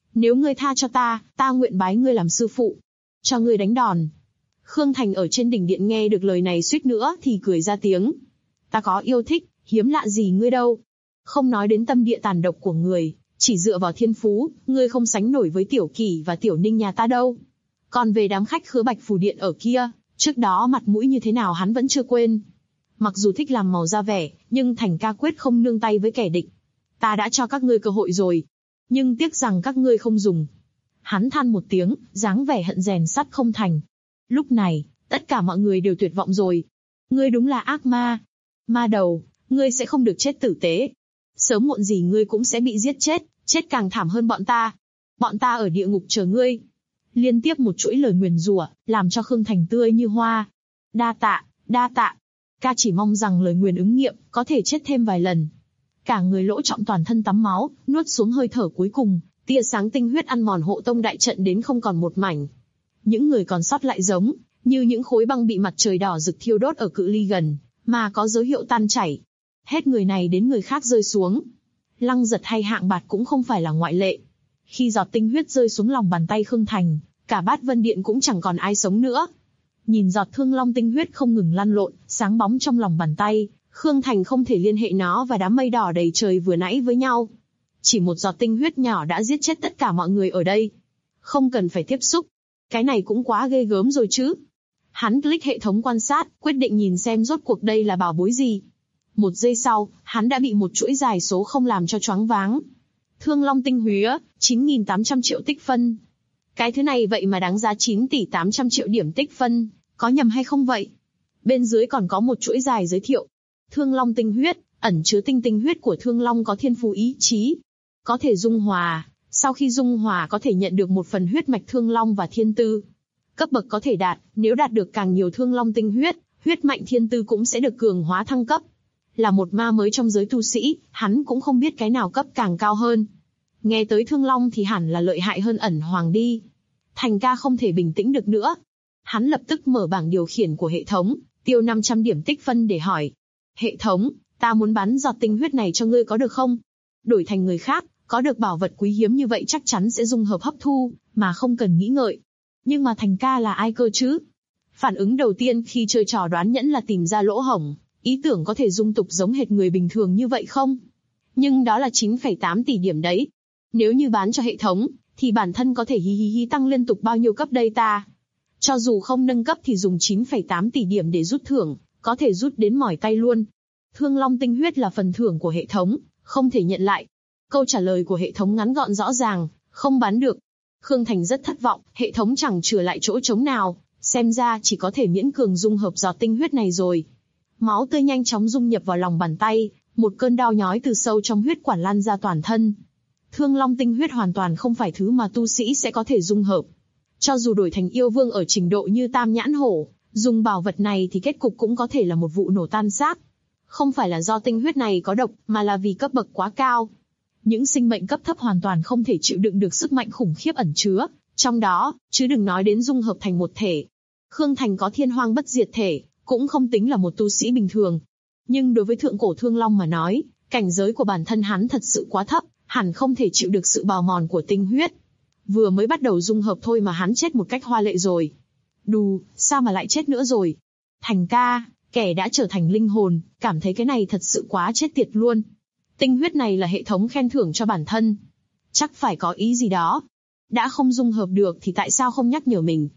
Nếu ngươi tha cho ta, ta nguyện bái ngươi làm sư phụ. Cho ngươi đánh đòn. Khương Thành ở trên đỉnh điện nghe được lời này suýt nữa thì cười ra tiếng. Ta có yêu thích, hiếm lạ gì ngươi đâu. Không nói đến tâm địa tàn độc của người, chỉ dựa vào thiên phú, ngươi không sánh nổi với Tiểu Kỷ và Tiểu Ninh nhà ta đâu. Còn về đám khách khứa Bạch Phù Điện ở kia, trước đó mặt mũi như thế nào hắn vẫn chưa quên. Mặc dù thích làm màu ra vẻ, nhưng Thành ca quyết không nương tay với kẻ địch. Ta đã cho các ngươi cơ hội rồi, nhưng tiếc rằng các ngươi không dùng. Hắn than một tiếng, dáng vẻ hận rèn sắt không thành. Lúc này, tất cả mọi người đều tuyệt vọng rồi. Ngươi đúng là ác ma. Ma đầu, ngươi sẽ không được chết tử tế. Sớm muộn gì ngươi cũng sẽ bị giết chết, chết càng thảm hơn bọn ta. Bọn ta ở địa ngục chờ ngươi. Liên tiếp một chuỗi lời nguyền rủa, làm cho Khương Thành tươi như hoa. Đa tạ, đa tạ. Ca chỉ mong rằng lời nguyền ứng nghiệm, có thể chết thêm vài lần. Cả người lỗ trọng toàn thân tắm máu, nuốt xuống hơi thở cuối cùng, tia sáng tinh huyết ăn mòn hộ tông đại trận đến không còn một mảnh. Những người còn sót lại giống như những khối băng bị mặt trời đỏ rực thiêu đốt ở cự ly gần, mà có dấu hiệu tan chảy. Hết người này đến người khác rơi xuống. Lăng Giật hay Hạng Bạt cũng không phải là ngoại lệ. Khi giọt tinh huyết rơi xuống lòng bàn tay Khương Thành, cả Bát Vân Điện cũng chẳng còn ai sống nữa. Nhìn giọt thương long tinh huyết không ngừng lăn lộn, sáng bóng trong lòng bàn tay, Khương Thành không thể liên hệ nó và đám mây đỏ đầy trời vừa nãy với nhau. Chỉ một giọt tinh huyết nhỏ đã giết chết tất cả mọi người ở đây. Không cần phải tiếp xúc. Cái này cũng quá ghê gớm rồi chứ. Hắn click hệ thống quan sát, quyết định nhìn xem rốt cuộc đây là bảo bối gì. Một giây sau, hắn đã bị một chuỗi dài số không làm cho choáng váng. Thương long tinh huyết, 9.800 triệu tích phân. Cái thứ này vậy mà đáng giá 9 tỷ 800 triệu điểm tích phân, có nhầm hay không vậy? Bên dưới còn có một chuỗi dài giới thiệu. Thương long tinh huyết, ẩn chứa tinh huyết của thương long có thiên phú ý chí. Có thể dung hòa, sau khi dung hòa có thể nhận được một phần huyết mạch thương long và thiên tư. Cấp bậc có thể đạt, nếu đạt được càng nhiều thương long tinh huyết, huyết mạch thiên tư cũng sẽ được cường hóa thăng cấp. Là một ma mới trong giới tu sĩ, hắn cũng không biết cái nào cấp càng cao hơn. Nghe tới thương long thì hẳn là lợi hại hơn ẩn hoàng đi. Thành ca không thể bình tĩnh được nữa. Hắn lập tức mở bảng điều khiển của hệ thống, tiêu 500 điểm tích phân để hỏi. Hệ thống, ta muốn bán giọt tinh huyết này cho ngươi có được không? Đổi thành người khác, có được bảo vật quý hiếm như vậy chắc chắn sẽ dung hợp hấp thu, mà không cần nghĩ ngợi. Nhưng mà Thành ca là ai cơ chứ? Phản ứng đầu tiên khi chơi trò đoán nhẫn là tìm ra lỗ hổng, ý tưởng có thể dung tục giống hệt người bình thường như vậy không? Nhưng đó là 9,8 tỷ điểm đấy. Nếu như bán cho hệ thống, thì bản thân có thể hi tăng liên tục bao nhiêu cấp đây ta? Cho dù không nâng cấp thì dùng 9,8 tỷ điểm để rút thưởng, có thể rút đến mỏi tay luôn. Thương long tinh huyết là phần thưởng của hệ thống, không thể nhận lại. Câu trả lời của hệ thống ngắn gọn rõ ràng, không bán được. Khương Thành rất thất vọng, hệ thống chẳng chừa lại chỗ trống nào, xem ra chỉ có thể miễn cường dung hợp giọt tinh huyết này rồi. Máu tươi nhanh chóng dung nhập vào lòng bàn tay, một cơn đau nhói từ sâu trong huyết quản lan ra toàn thân. Thương long tinh huyết hoàn toàn không phải thứ mà tu sĩ sẽ có thể dung hợp. Cho dù đổi thành yêu vương ở trình độ như Tam Nhãn Hổ, dùng bảo vật này thì kết cục cũng có thể là một vụ nổ tan xác. Không phải là do tinh huyết này có độc, mà là vì cấp bậc quá cao. Những sinh mệnh cấp thấp hoàn toàn không thể chịu đựng được sức mạnh khủng khiếp ẩn chứa trong đó, chứ đừng nói đến dung hợp thành một thể. Khương Thành có thiên hoang bất diệt thể, cũng không tính là một tu sĩ bình thường. Nhưng đối với thượng cổ thương long mà nói, cảnh giới của bản thân hắn thật sự quá thấp, hẳn không thể chịu được sự bào mòn của tinh huyết. Vừa mới bắt đầu dung hợp thôi mà hắn chết một cách hoa lệ rồi. Đù, sao mà lại chết nữa rồi? Thành ca, kẻ đã trở thành linh hồn, cảm thấy cái này thật sự quá chết tiệt luôn. Tinh huyết này là hệ thống khen thưởng cho bản thân. Chắc phải có ý gì đó. Đã không dung hợp được thì tại sao không nhắc nhở mình?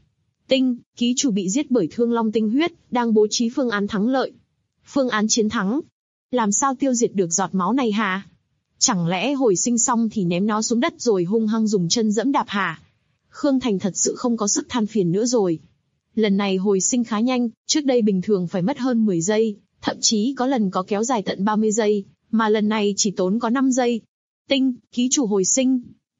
Ký chủ bị giết bởi thương long tinh huyết, đang bố trí phương án thắng lợi. Phương án chiến thắng. Làm sao tiêu diệt được giọt máu này hả? Chẳng lẽ hồi sinh xong thì ném nó xuống đất rồi hung hăng dùng chân dẫm đạp hả? Khương Thành thật sự không có sức than phiền nữa rồi. Lần này hồi sinh khá nhanh, trước đây bình thường phải mất hơn 10 giây, thậm chí có lần có kéo dài tận 30 giây, mà lần này chỉ tốn có 5 giây. Ký chủ hồi sinh.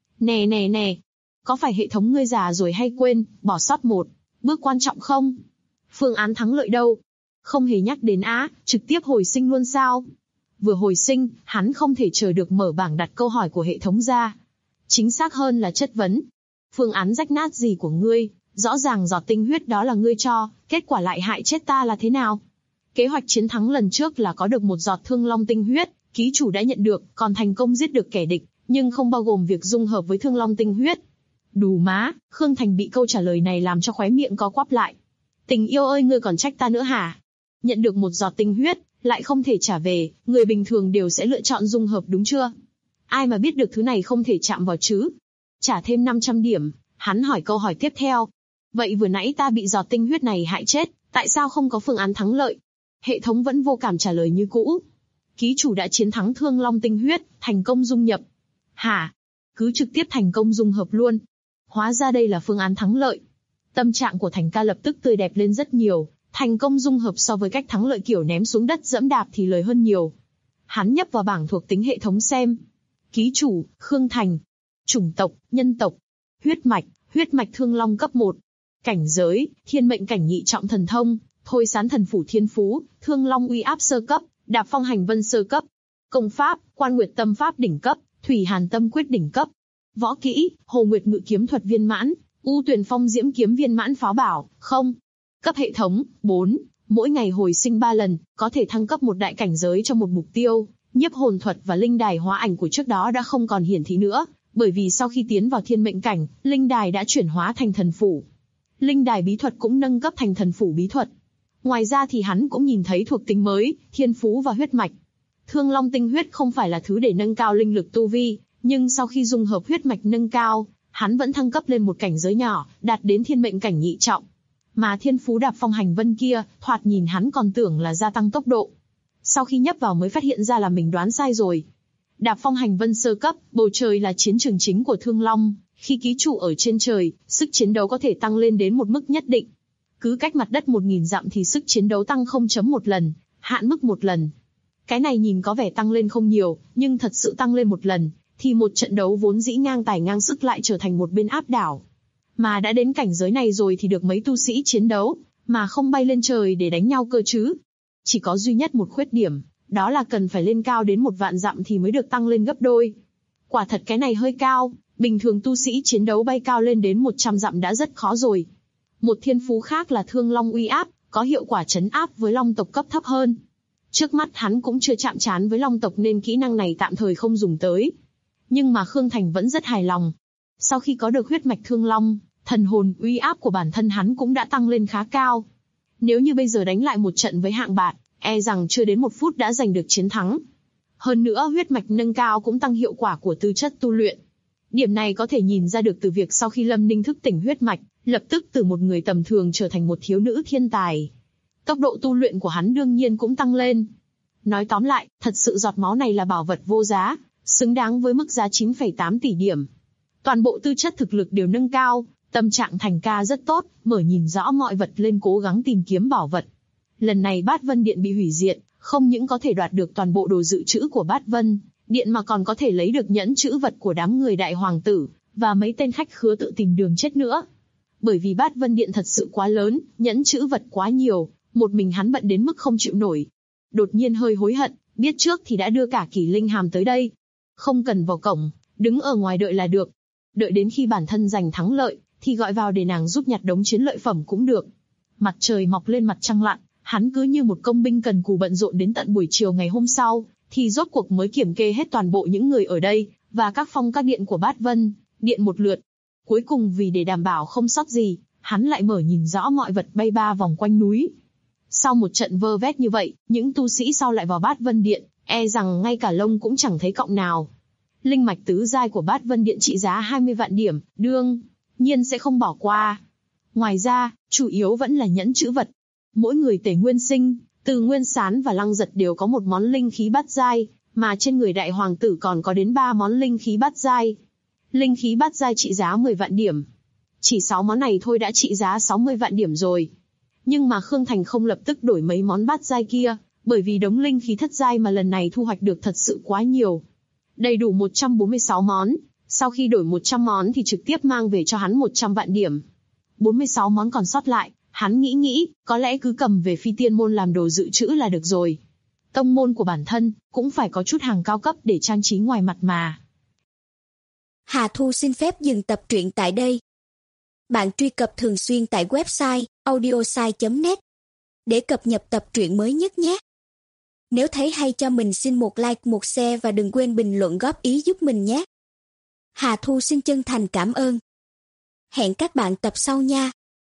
Nè. Có phải hệ thống ngươi già rồi hay quên, bỏ sót một bước quan trọng không? Phương án thắng lợi đâu? Không hề nhắc đến trực tiếp hồi sinh luôn sao? Vừa hồi sinh, hắn không thể chờ được mở bảng đặt câu hỏi của hệ thống ra. Chính xác hơn là chất vấn. Phương án rách nát gì của ngươi? Rõ ràng giọt tinh huyết đó là ngươi cho, kết quả lại hại chết ta là thế nào? Kế hoạch chiến thắng lần trước là có được một giọt thương long tinh huyết, ký chủ đã nhận được, còn thành công giết được kẻ địch, nhưng không bao gồm việc dung hợp với Thương Long tinh huyết. Đù má, Khương Thành bị câu trả lời này làm cho khóe miệng co quắp lại. Tình yêu ơi, ngươi còn trách ta nữa hả? Nhận được một giọt tinh huyết, lại không thể trả về, người bình thường đều sẽ lựa chọn dung hợp đúng chưa? Ai mà biết được thứ này không thể chạm vào chứ? Trả thêm 500 điểm, hắn hỏi câu hỏi tiếp theo. Vậy vừa nãy ta bị giọt tinh huyết này hại chết, tại sao không có phương án thắng lợi? Hệ thống vẫn vô cảm trả lời như cũ. Ký chủ đã chiến thắng Thương Long tinh huyết, thành công dung nhập. Hả? Cứ trực tiếp thành công dung hợp luôn. Hóa ra đây là phương án thắng lợi. Tâm trạng của Thành ca lập tức tươi đẹp lên rất nhiều, thành công dung hợp so với cách thắng lợi kiểu ném xuống đất dẫm đạp thì lời hơn nhiều. Hắn nhấp vào bảng thuộc tính hệ thống xem. Ký chủ, Khương Thành. Chủng tộc, nhân tộc. Huyết mạch Thương Long cấp 1. Cảnh giới, thiên mệnh cảnh nhị trọng thần thông, thôi sán thần phủ thiên phú, Thương Long uy áp sơ cấp, đạp phong hành vân sơ cấp. Công pháp, Quan Nguyệt tâm pháp đỉnh cấp, Thủy Hàn tâm quyết đỉnh cấp. Võ kỹ, Hồ Nguyệt ngự kiếm thuật viên mãn, U Tuyền phong diễm kiếm viên mãn pháo bảo, không. Cấp hệ thống, 4, mỗi ngày hồi sinh 3 lần, có thể thăng cấp một đại cảnh giới cho một mục tiêu. Nhiếp hồn thuật và linh đài hóa ảnh của trước đó đã không còn hiển thị nữa, bởi vì sau khi tiến vào thiên mệnh cảnh, linh đài đã chuyển hóa thành thần phủ. Linh đài bí thuật cũng nâng cấp thành thần phủ bí thuật. Ngoài ra thì hắn cũng nhìn thấy thuộc tính mới, thiên phú và huyết mạch. Thương Long tinh huyết không phải là thứ để nâng cao linh lực tu vi, nhưng sau khi dung hợp huyết mạch nâng cao, hắn vẫn thăng cấp lên một cảnh giới nhỏ, đạt đến thiên mệnh cảnh nhị trọng. Mà thiên phú đạp phong hành vân kia, thoạt nhìn hắn còn tưởng là gia tăng tốc độ. Sau khi nhấp vào mới phát hiện ra là mình đoán sai rồi. Đạp phong hành vân sơ cấp, bầu trời là chiến trường chính của Thương Long, khi ký chủ ở trên trời, sức chiến đấu có thể tăng lên đến một mức nhất định. Cứ cách mặt đất 1000 dặm thì sức chiến đấu tăng 0.1 lần, hạn mức 1 lần. Cái này nhìn có vẻ tăng lên không nhiều, nhưng thật sự tăng lên 1 lần, thì một trận đấu vốn dĩ ngang tài ngang sức lại trở thành một bên áp đảo. Mà đã đến cảnh giới này rồi thì được mấy tu sĩ chiến đấu, mà không bay lên trời để đánh nhau cơ chứ. Chỉ có duy nhất một khuyết điểm, đó là cần phải lên cao đến 1 vạn dặm thì mới được tăng lên gấp đôi. Quả thật cái này hơi cao, bình thường tu sĩ chiến đấu bay cao lên đến 100 dặm đã rất khó rồi. Một thiên phú khác là Thương Long uy áp, có hiệu quả trấn áp với long tộc cấp thấp hơn. Trước mắt hắn cũng chưa chạm trán với long tộc nên kỹ năng này tạm thời không dùng tới. Nhưng mà Khương Thành vẫn rất hài lòng. Sau khi có được huyết mạch Thương Long, thần hồn uy áp của bản thân hắn cũng đã tăng lên khá cao. Nếu như bây giờ đánh lại một trận với hạng bạt, e rằng chưa đến 1 phút đã giành được chiến thắng. Hơn nữa huyết mạch nâng cao cũng tăng hiệu quả của tư chất tu luyện. Điểm này có thể nhìn ra được từ việc sau khi Lâm Ninh thức tỉnh huyết mạch, lập tức từ một người tầm thường trở thành một thiếu nữ thiên tài. Tốc độ tu luyện của hắn đương nhiên cũng tăng lên. Nói tóm lại, thật sự giọt máu này là bảo vật vô giá, xứng đáng với mức giá 9,8 tỷ điểm. Toàn bộ tư chất thực lực đều nâng cao, tâm trạng Thành ca rất tốt, mở nhìn rõ mọi vật lên cố gắng tìm kiếm bảo vật. Lần này Bát Vân Điện bị hủy diệt, không những có thể đoạt được toàn bộ đồ dự trữ của Bát Vân Điện mà còn có thể lấy được nhẫn trữ vật của đám người đại hoàng tử, và mấy tên khách khứa tự tìm đường chết nữa. Bởi vì Bát Vân Điện thật sự quá lớn, nhẫn trữ vật quá nhiều, một mình hắn bận đến mức không chịu nổi. Đột nhiên hơi hối hận, biết trước thì đã đưa cả Kỷ Linh Hàm tới đây. Không cần vào cổng, đứng ở ngoài đợi là được. Đợi đến khi bản thân giành thắng lợi, thì gọi vào để nàng giúp nhặt đống chiến lợi phẩm cũng được. Mặt trời mọc lên mặt trăng lặn, hắn cứ như một công binh cần cù bận rộn đến tận buổi chiều ngày hôm sau, thì rốt cuộc mới kiểm kê hết toàn bộ những người ở đây, và các phong các điện của Bát Vân Điện một lượt. Cuối cùng vì để đảm bảo không sót gì, hắn lại mở nhìn rõ mọi vật bay ba vòng quanh núi. Sau một trận vơ vét như vậy, những tu sĩ sau lại vào Bát Vân Điện, e rằng ngay cả lông cũng chẳng thấy cọng nào. Linh mạch tứ giai của Bát Vân Điện trị giá 20 vạn điểm, đương nhiên sẽ không bỏ qua. Ngoài ra, chủ yếu vẫn là nhẫn trữ vật. Mỗi người Tề Nguyên Sinh, Từ Nguyên Sán và Lăng Giật đều có một món linh khí bát giai, mà trên người đại hoàng tử còn có đến 3 món linh khí bát giai. Linh khí bát giai trị giá 10 vạn điểm. Chỉ 6 món này thôi đã trị giá 60 vạn điểm rồi. Nhưng mà Khương Thành không lập tức đổi mấy món bát giai kia, bởi vì đống linh khí thất giai mà lần này thu hoạch được thật sự quá nhiều. Đầy đủ 146 món, sau khi đổi 100 món thì trực tiếp mang về cho hắn 100 vạn điểm. 46 món còn sót lại, hắn nghĩ, có lẽ cứ cầm về Phi Tiên Môn làm đồ dự trữ là được rồi. Tông môn của bản thân, cũng phải có chút hàng cao cấp để trang trí ngoài mặt mà. Hà Thu xin phép dừng tập truyện tại đây. Bạn truy cập thường xuyên tại website audiosai.net để cập nhật tập truyện mới nhất nhé. Nếu thấy hay cho mình xin một like, một share và đừng quên bình luận góp ý giúp mình nhé. Hà Thu xin chân thành cảm ơn. Hẹn các bạn tập sau nha.